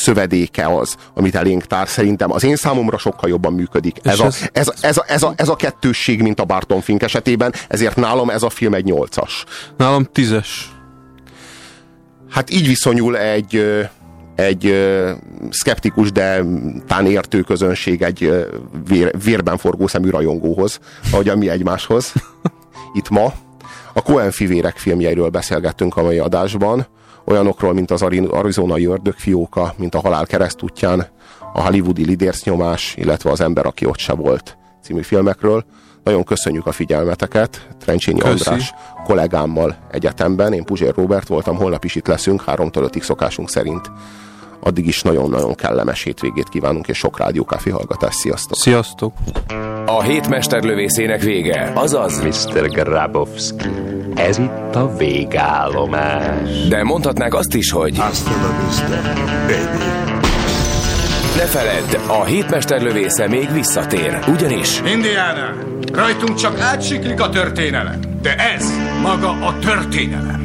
szövedéke az, amit elénk tár. Szerintem az én számomra sokkal jobban működik. Ez a, ez, ez, ez, a, ez, a, ez a kettősség, mint a Barton Fink esetében, ezért nálam ez a film egy nyolcas. Nálam tízes. Hát így viszonyul egy, egy szkeptikus, de tán értő közönség egy vér, vérben forgó szemű rajongóhoz, ahogyan mi egymáshoz. Itt ma a Coen fivérek filmjeiről beszélgettünk a mai adásban, olyanokról, mint az arizonai ördögfióka, mint a Halál keresztútján, a hollywoodi lidércnyomás, illetve az Ember, aki ott se volt című filmekről. Nagyon köszönjük a figyelmeteket. Trencsényi Köszi. András kollégámmal egyetemben, én Puzsér Róbert voltam, holnap is itt leszünk, háromtól ötig szokásunk szerint. Addig is nagyon-nagyon kellemes hétvégét kívánunk, és sok rádiókáfé hallgatást. Sziasztok! Sziasztok! A hét mesterlövészének vége, azaz miszter Grabowski, ez itt a végállomás. De mondhatnák azt is, hogy Hasta la vista, baby. Ne feledd, a hét mesterlövésze még visszatér, ugyanis Indiana, rajtunk csak átsiklik a történelem, de ez maga a történelem.